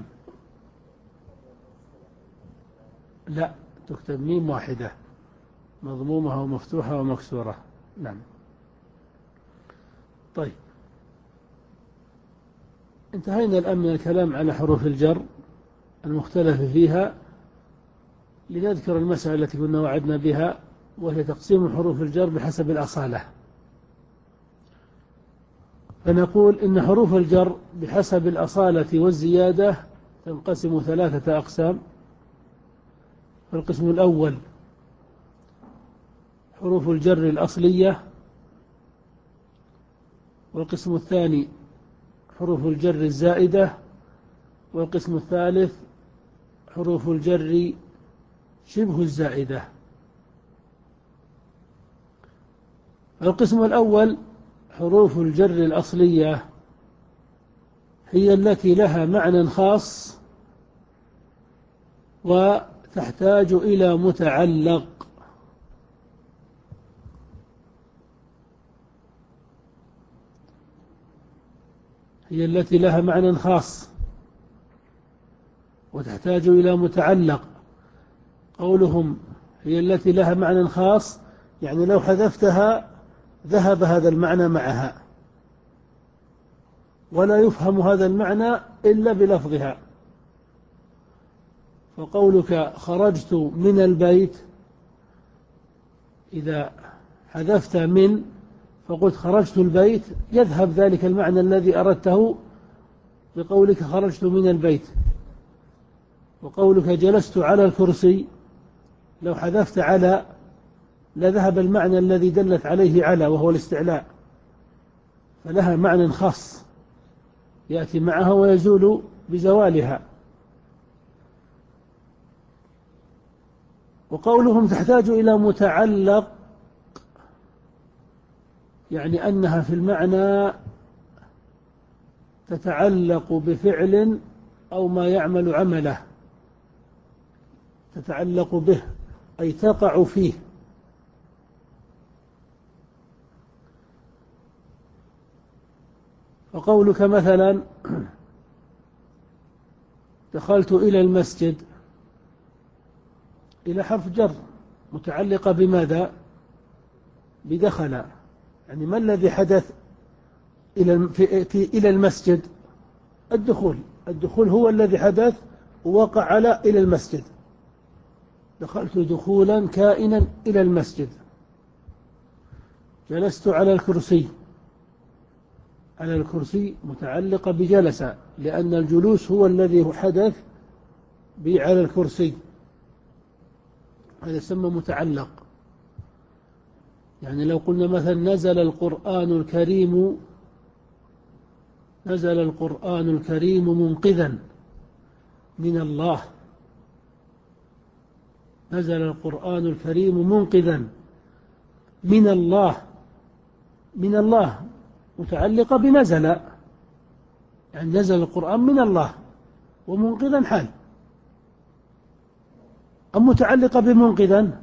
لا، تكتب ميم واحدة مضمومة ومفتوحة ومكسورة. نعم. طيب، انتهينا الآن من الكلام على حروف الجر المختلف فيها، لنذكر المسألة التي كنا وعدنا بها، وهي تقسيم حروف الجر بحسب الأصالة. فنقول إن حروف الجر بحسب الأصالة والزيادة تنقسم ثلاثة أقسام. القسم الأول حروف الجر الأصلية، والقسم الثاني حروف الجر الزائدة، والقسم الثالث حروف الجر شبه الزائدة. القسم الأول حروف الجر الأصلية هي التي لها معنى خاص وتحتاج إلى متعلق. هي التي لها معنى خاص وتحتاج إلى متعلق. قولهم هي التي لها معنى خاص يعني لو حذفتها ذهب هذا المعنى معها، ولا يفهم هذا المعنى إلا بلفظها. فقولك خرجت من البيت، إذا حذفت من فقلت خرجت البيت، يذهب ذلك المعنى الذي أردته بقولك خرجت من البيت. وقولك جلست على الكرسي، لو حذفت على لذهب المعنى الذي دلت عليه على، وهو الاستعلاء. فلها معنى خاص يأتي معها ويزول بزوالها. وقولهم تحتاج إلى متعلق يعني أنها في المعنى تتعلق بفعل أو ما يعمل عمله، تتعلق به أي تقع فيه. وقولك مثلا دخلت إلى المسجد، إلى حرف جر متعلقة بماذا؟ بدخل. يعني ما الذي حدث إلى إلى المسجد؟ الدخول. الدخول هو الذي حدث ووقع على إلى المسجد. دخلت دخولا كائنا إلى المسجد. جلست على الكرسي، على الكرسي متعلقة بجلس، لأن الجلوس هو الذي حدث على الكرسي، هذا يسمى متعلق. يعني لو قلنا مثلا نزل القرآن الكريم، نزل القرآن الكريم منقذا من الله، نزل القرآن الكريم منقذا من الله. من الله متعلقة بنزل، يعني نزل القرآن من الله، ومنقذا حال. أم متعلقة بمنقذا؟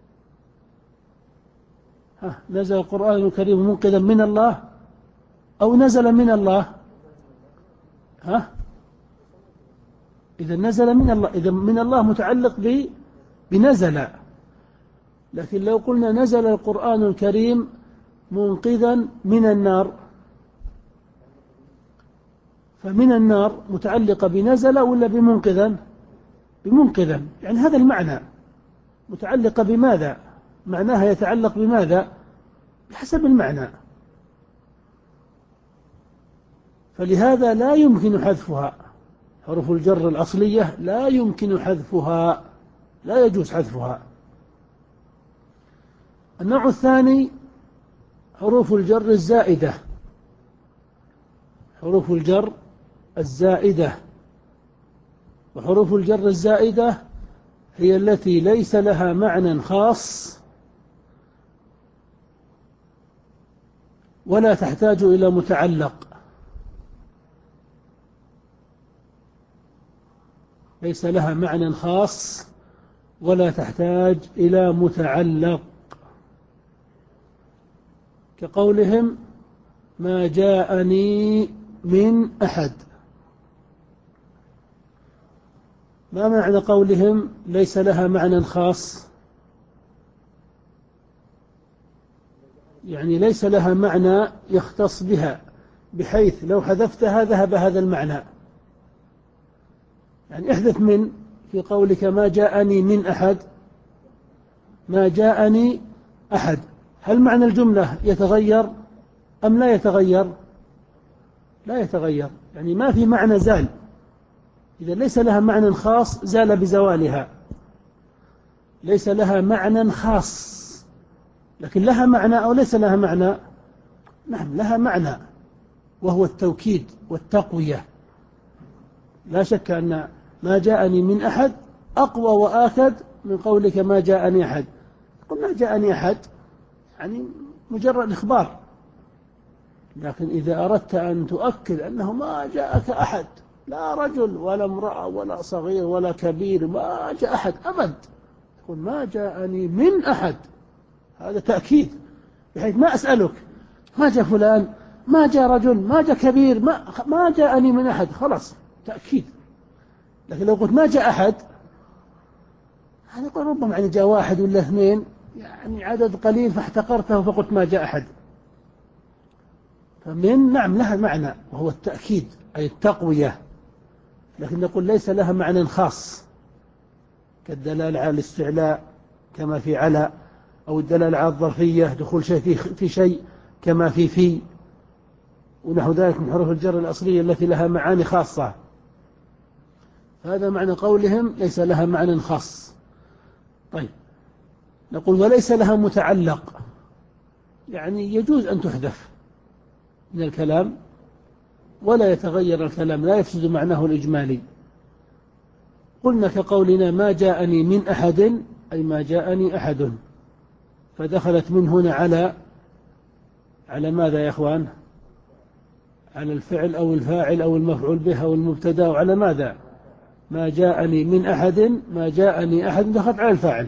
ها، نزل القرآن الكريم منقذا من الله أو نزل من الله؟ ها، إذا نزل من الله، إذا من الله متعلق بنزل. لكن لو قلنا نزل القرآن الكريم منقذا من النار، فمن النار متعلقة بنزل ولا بمنقذا؟ بمنقذا. يعني هذا المعنى متعلقة بماذا؟ معناها يتعلق بماذا؟ بحسب المعنى. فلهذا لا يمكن حذفها. حروف الجر الأصلية لا يمكن حذفها، لا يجوز حذفها. النوع الثاني حروف الجر الزائدة. حروف الجر الزائدة. وحروف الجر الزائدة هي التي ليس لها معنى خاص ولا تحتاج إلى متعلق. ليس لها معنى خاص ولا تحتاج إلى متعلق، كقولهم ما جاءني من أحد. ما معنى قولهم ليس لها معنى خاص؟ يعني ليس لها معنى يختص بها، بحيث لو حذفتها ذهب هذا المعنى. يعني احذف من في قولك ما جاءني من أحد، ما جاءني أحد، هل معنى الجملة يتغير أم لا يتغير؟ لا يتغير، يعني ما في معنى زال. إذا ليس لها معنى خاص زال بزوالها، ليس لها معنى خاص. لكن لها معنى أو ليس لها معنى؟ نعم لها معنى، وهو التوكيد والتقوية. لا شك أن ما جاءني من أحد أقوى وآكد من قولك ما جاءني أحد. قل ما جاءني أحد يعني مجرد إخبار، لكن إذا أردت أن تؤكد أنه ما جاءك أحد، لا رجل ولا امرأة ولا صغير ولا كبير، ما جاء أحد أبد، تقول ما جاءني من أحد، هذا تأكيد، بحيث ما أسألك ما جاء فلان، ما جاء رجل، ما جاء كبير، ما, ما جاءني من أحد، خلاص تأكيد. لكن لو قلت ما جاء أحد، هذا يقول ربما يعني جاء واحد ولا اثنين، يعني عدد قليل فاحتقرته فقلت ما جاء أحد. فمن نعم لها معنى وهو التأكيد أي التقوية، لكن نقول ليس لها معنى خاص كالدلالة على الاستعلاء كما في على، أو الدلالة على الظرفية دخول شيء في شيء كما في في، ونحو ذلك من حروف الجر الأصلية التي لها معاني خاصة. هذا معنى قولهم ليس لها معنى خاص. طيب نقول وليس لها متعلق، يعني يجوز أن تحذف من الكلام ولا يتغير الكلام، لا يفسد معناه الإجمالي. قلنا كقولنا ما جاءني من أحد، أي ما جاءني أحد، فدخلت من هنا على على ماذا يا أخوان؟ على الفعل أو الفاعل أو المفعول به أو المبتدا، وعلى ماذا؟ ما جاءني من أحد، ما جاءني أحد دخلت على الفاعل.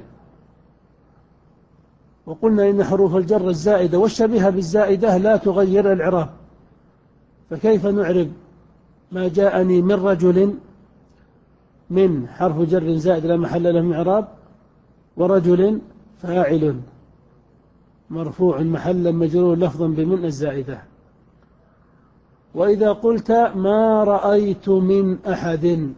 وقلنا إن حروف الجر الزائدة والشبيهة بالزائدة لا تغير الإعراب، فكيف نعرب ما جاءني من رجل؟ من حرف جر زائد لا محل له من إعراب، ورجل فاعل مرفوع محلا مجرور لفظا بمن الزائدة. وإذا قلت ما رأيت من أحد،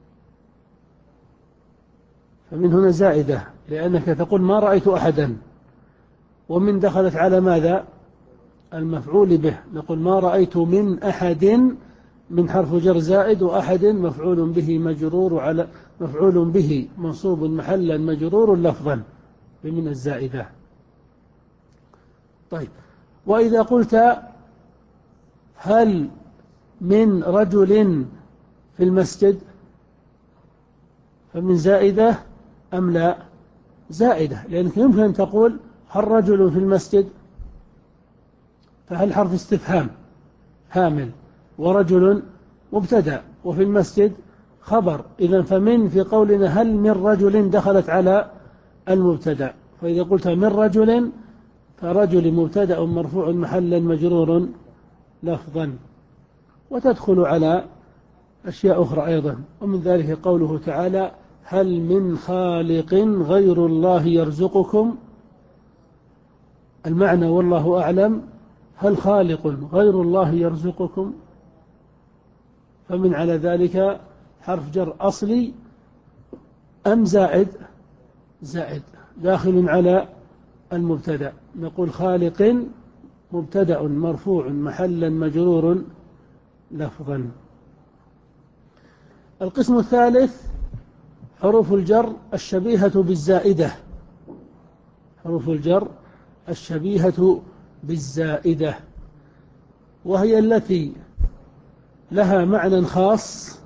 فمن هنا زائدة، لأنك تقول ما رأيت أحدا، ومن دخلت على ماذا؟ المفعول به، نقول ما رأيت من أحد من حرف جر زائد، وأحد مفعول به مجرور على مفعول به منصوب محلا مجرور لفظا بمن الزائدة. طيب وإذا قلت هل من رجل في المسجد، فمن زائدة أم لا؟ زائدة، لأنك يمكن أن تقول هل رجل في المسجد، فهل حرف استفهام هامل، ورجل مبتدأ، وفي المسجد خبر، إذن فمن في قولنا هل من رجل دخلت على المبتدأ، فإذا قلت من رجل فرجل مبتدأ مرفوع محلا مجرور لفظا. وتدخل على أشياء أخرى أيضا، ومن ذلك قوله تعالى هل من خالق غير الله يرزقكم، المعنى والله أعلم هل خالق غير الله يرزقكم، فمن على ذلك حرف جر أصلي أم زائد؟ زائد داخل على المبتدأ، نقول خالق مبتدأ مرفوع محلا مجرور لفظا. القسم الثالث حروف الجر الشبيهة بالزائدة، حروف الجر الشبيهة بالزائدة، وهي التي لها معنى خاص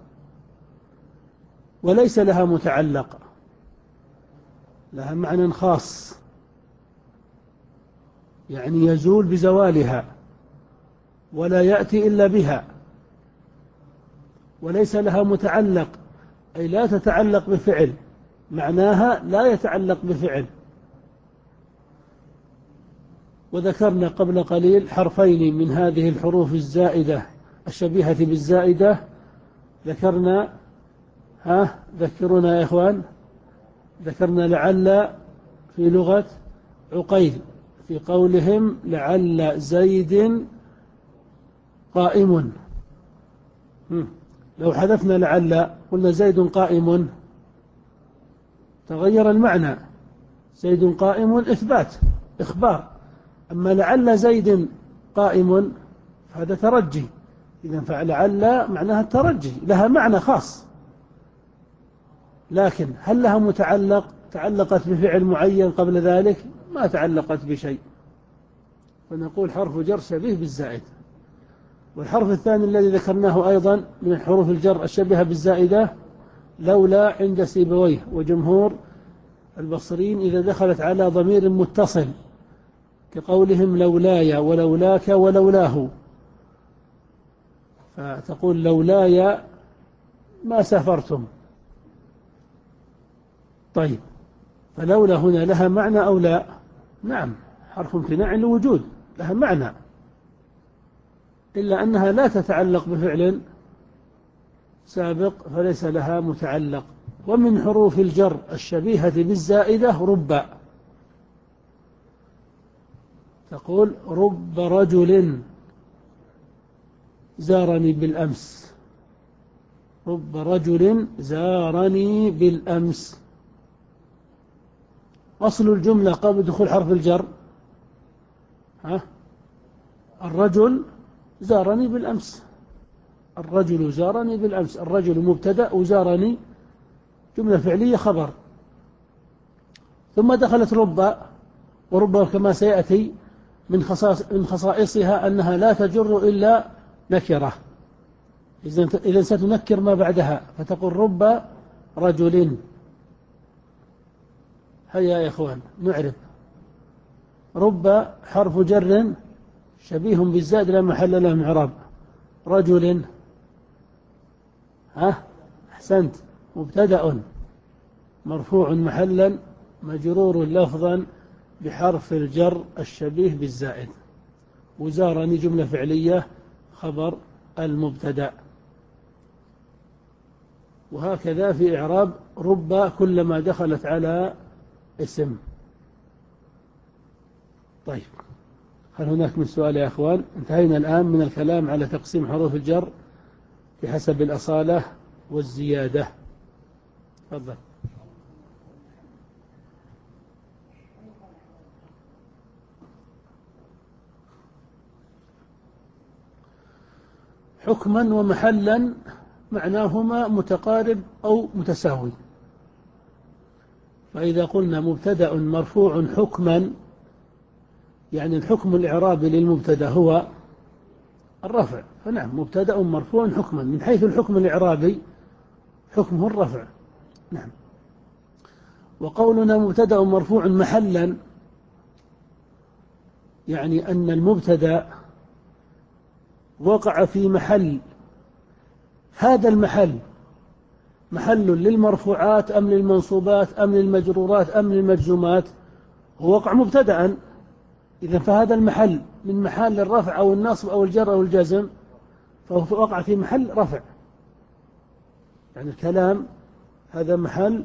وليس لها متعلق، لها معنى خاص يعني يزول بزوالها ولا يأتي إلا بها، وليس لها متعلق أي لا تتعلق بفعل، معناها لا يتعلق بفعل. وذكرنا قبل قليل حرفين من هذه الحروف الزائدة الشبيهة بالزائدة، ذكرنا ها ذكرونا يا إخوان، ذكرنا لعل في لغة عقيل في قولهم لعل زيد قائم. لو حذفنا لعل قلنا زيد قائم تغير المعنى. زيد قائم إثبات إخبار، أما لعل زيد قائم هذا ترجي. إذن فلعل معناها الترجي، لها معنى خاص، لكن هل لها متعلق؟ تعلقت بفعل معين قبل ذلك؟ ما تعلقت بشيء، فنقول حرف جر شبيه بالزائد. والحرف الثاني الذي ذكرناه أيضا من حروف الجر الشبيهة بالزائدة لولا عند سيبويه وجمهور البصريين إذا دخلت على ضمير متصل كقولهم لولاي ولولاك ولولاه، فتقول لولاي ما سافرتم. طيب، فلولا هنا لها معنى أو لا؟ نعم، حرف امتناع لوجود، لها معنى، إلا أنها لا تتعلق بفعل سابق فليس لها متعلق. ومن حروف الجر الشبيهة بالزائدة رب، تقول رب رجل زارني بالأمس، رب رجل زارني بالأمس. أصل الجملة قبل دخول حرف الجر ها الرجل زارني بالأمس، الرجل زارني بالأمس، الرجل مبتدأ وزارني جملة فعلية خبر. ثم دخلت رب، ورب كما سيأتي من خصائص من خصائصها أنها لا تجر إلا نكرة، إذن ستنكر ما بعدها فتقول رب رجل. هيا يا إخوان نعرف. رب حرف جر شبيه بالزائد لا محل له من إعراب. رجل ها أحسنت، مبتدأ مرفوع محلا مجرور لفظا بحرف الجر الشبيه بالزائد، وزارني جملة فعلية خبر المبتدأ. وهكذا في إعراب رب كلما دخلت على اسم. طيب، هل هناك من سؤال يا أخوان؟ انتهينا الآن من الكلام على تقسيم حروف الجر بحسب الأصالة والزيادة. تفضل. حكما ومحلا معناهما متقارب أو متساوي. فإذا قلنا مبتدأ مرفوع حكما يعني الحكم الإعرابي للمبتدأ هو الرفع، فنعم مبتدأ مرفوع حكما من حيث الحكم الإعرابي حكمه الرفع. نعم. وقولنا مبتدأ مرفوع محلا يعني أن المبتدأ وقع في محل، هذا المحل محل للمرفوعات أم للمنصوبات أم للمجرورات أم للمجزومات، هو وقع مبتدأ، إذا فهذا المحل من محل الرفع أو النصب أو الجر أو الجزم فهو وقع في محل رفع. يعني الكلام هذا محل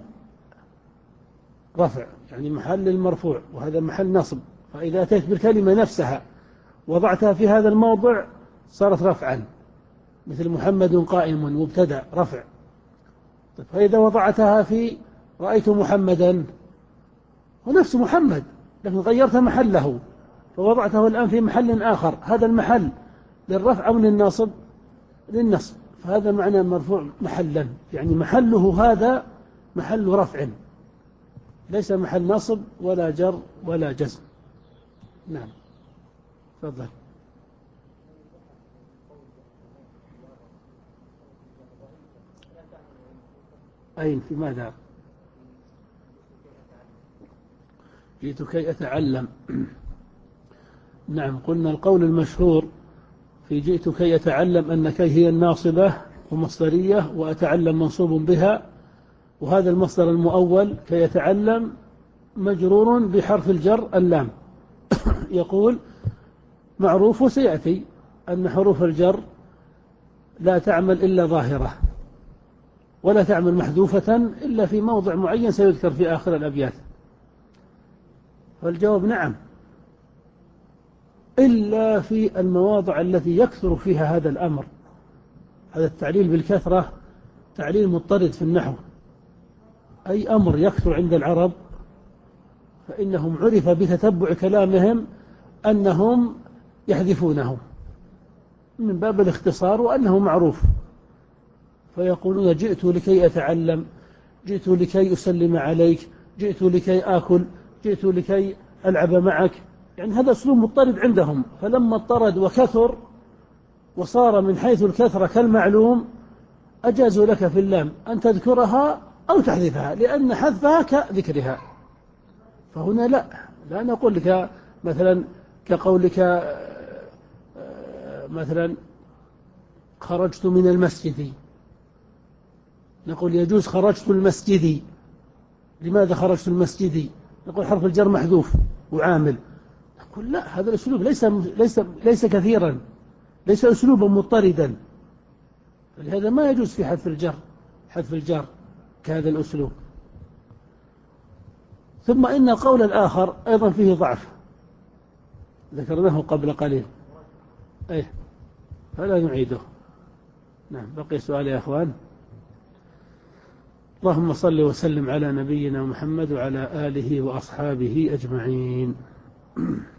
رفع يعني محل المرفوع، وهذا محل نصب، فإذا أتيت بالكلمة نفسها وضعتها في هذا الموضع صارت رفعا، مثل محمد قائم مبتدأ رفع. فإذا وضعتها في رأيت محمدا ونفس محمد لكن غيرت محله فوضعته الآن في محل آخر، هذا المحل للرفع أو للنصب؟ للنصب، فهذا معنى مرفوع محلا، يعني محله هذا محل رفع ليس محل نصب ولا جر ولا جزم. نعم تفضل. أين في ماذا؟ جئت كي أتعلم. نعم، قلنا القول المشهور في جئت كي أتعلم أن كي هي الناصبة ومصدرية وأتعلم منصوب بها، وهذا المصدر المؤول كي يتعلم مجرور بحرف الجر اللام. يقول معروف وسيأتي أن حروف الجر لا تعمل إلا ظاهرة ولا تعمل محذوفة إلا في موضع معين سيذكر في آخر الأبيات. فالجواب نعم، إلا في المواضع التي يكثر فيها هذا الأمر. هذا التعليل بالكثرة تعليل مضطرد في النحو، أي أمر يكثر عند العرب فإنهم عرف بتتبع كلامهم أنهم يحذفونه من باب الاختصار وأنه معروف، فيقولون جئت لكي أتعلم، جئت لكي أسلم عليك، جئت لكي آكل، جئت لكي ألعب معك. يعني هذا أسلوب مضطرد عندهم، فلما اضطرد وكثر وصار من حيث الكثرة كالمعلوم أجازوا لك في اللام أن تذكرها أو تحذفها، لأن حذفها كذكرها. فهنا لا لا نقول لك مثلا كقولك مثلا خرجت من المسجد، نقول يجوز خرجت المسجد. لماذا خرجت المسجد؟ نقول حرف الجر محذوف وعامل. نقول لا، هذا الأسلوب ليس ليس ليس كثيرا، ليس أسلوبا مضطردا، فلهذا ما يجوز في حذف الجر حذف الجر كهذا الأسلوب. ثم إن القول الآخر أيضا فيه ضعف ذكرناه قبل قليل، أيه فلا نعيده. نعم، بقي سؤال يا أخوان. اللهم صل وسلم على نبينا محمد وعلى آله وأصحابه أجمعين.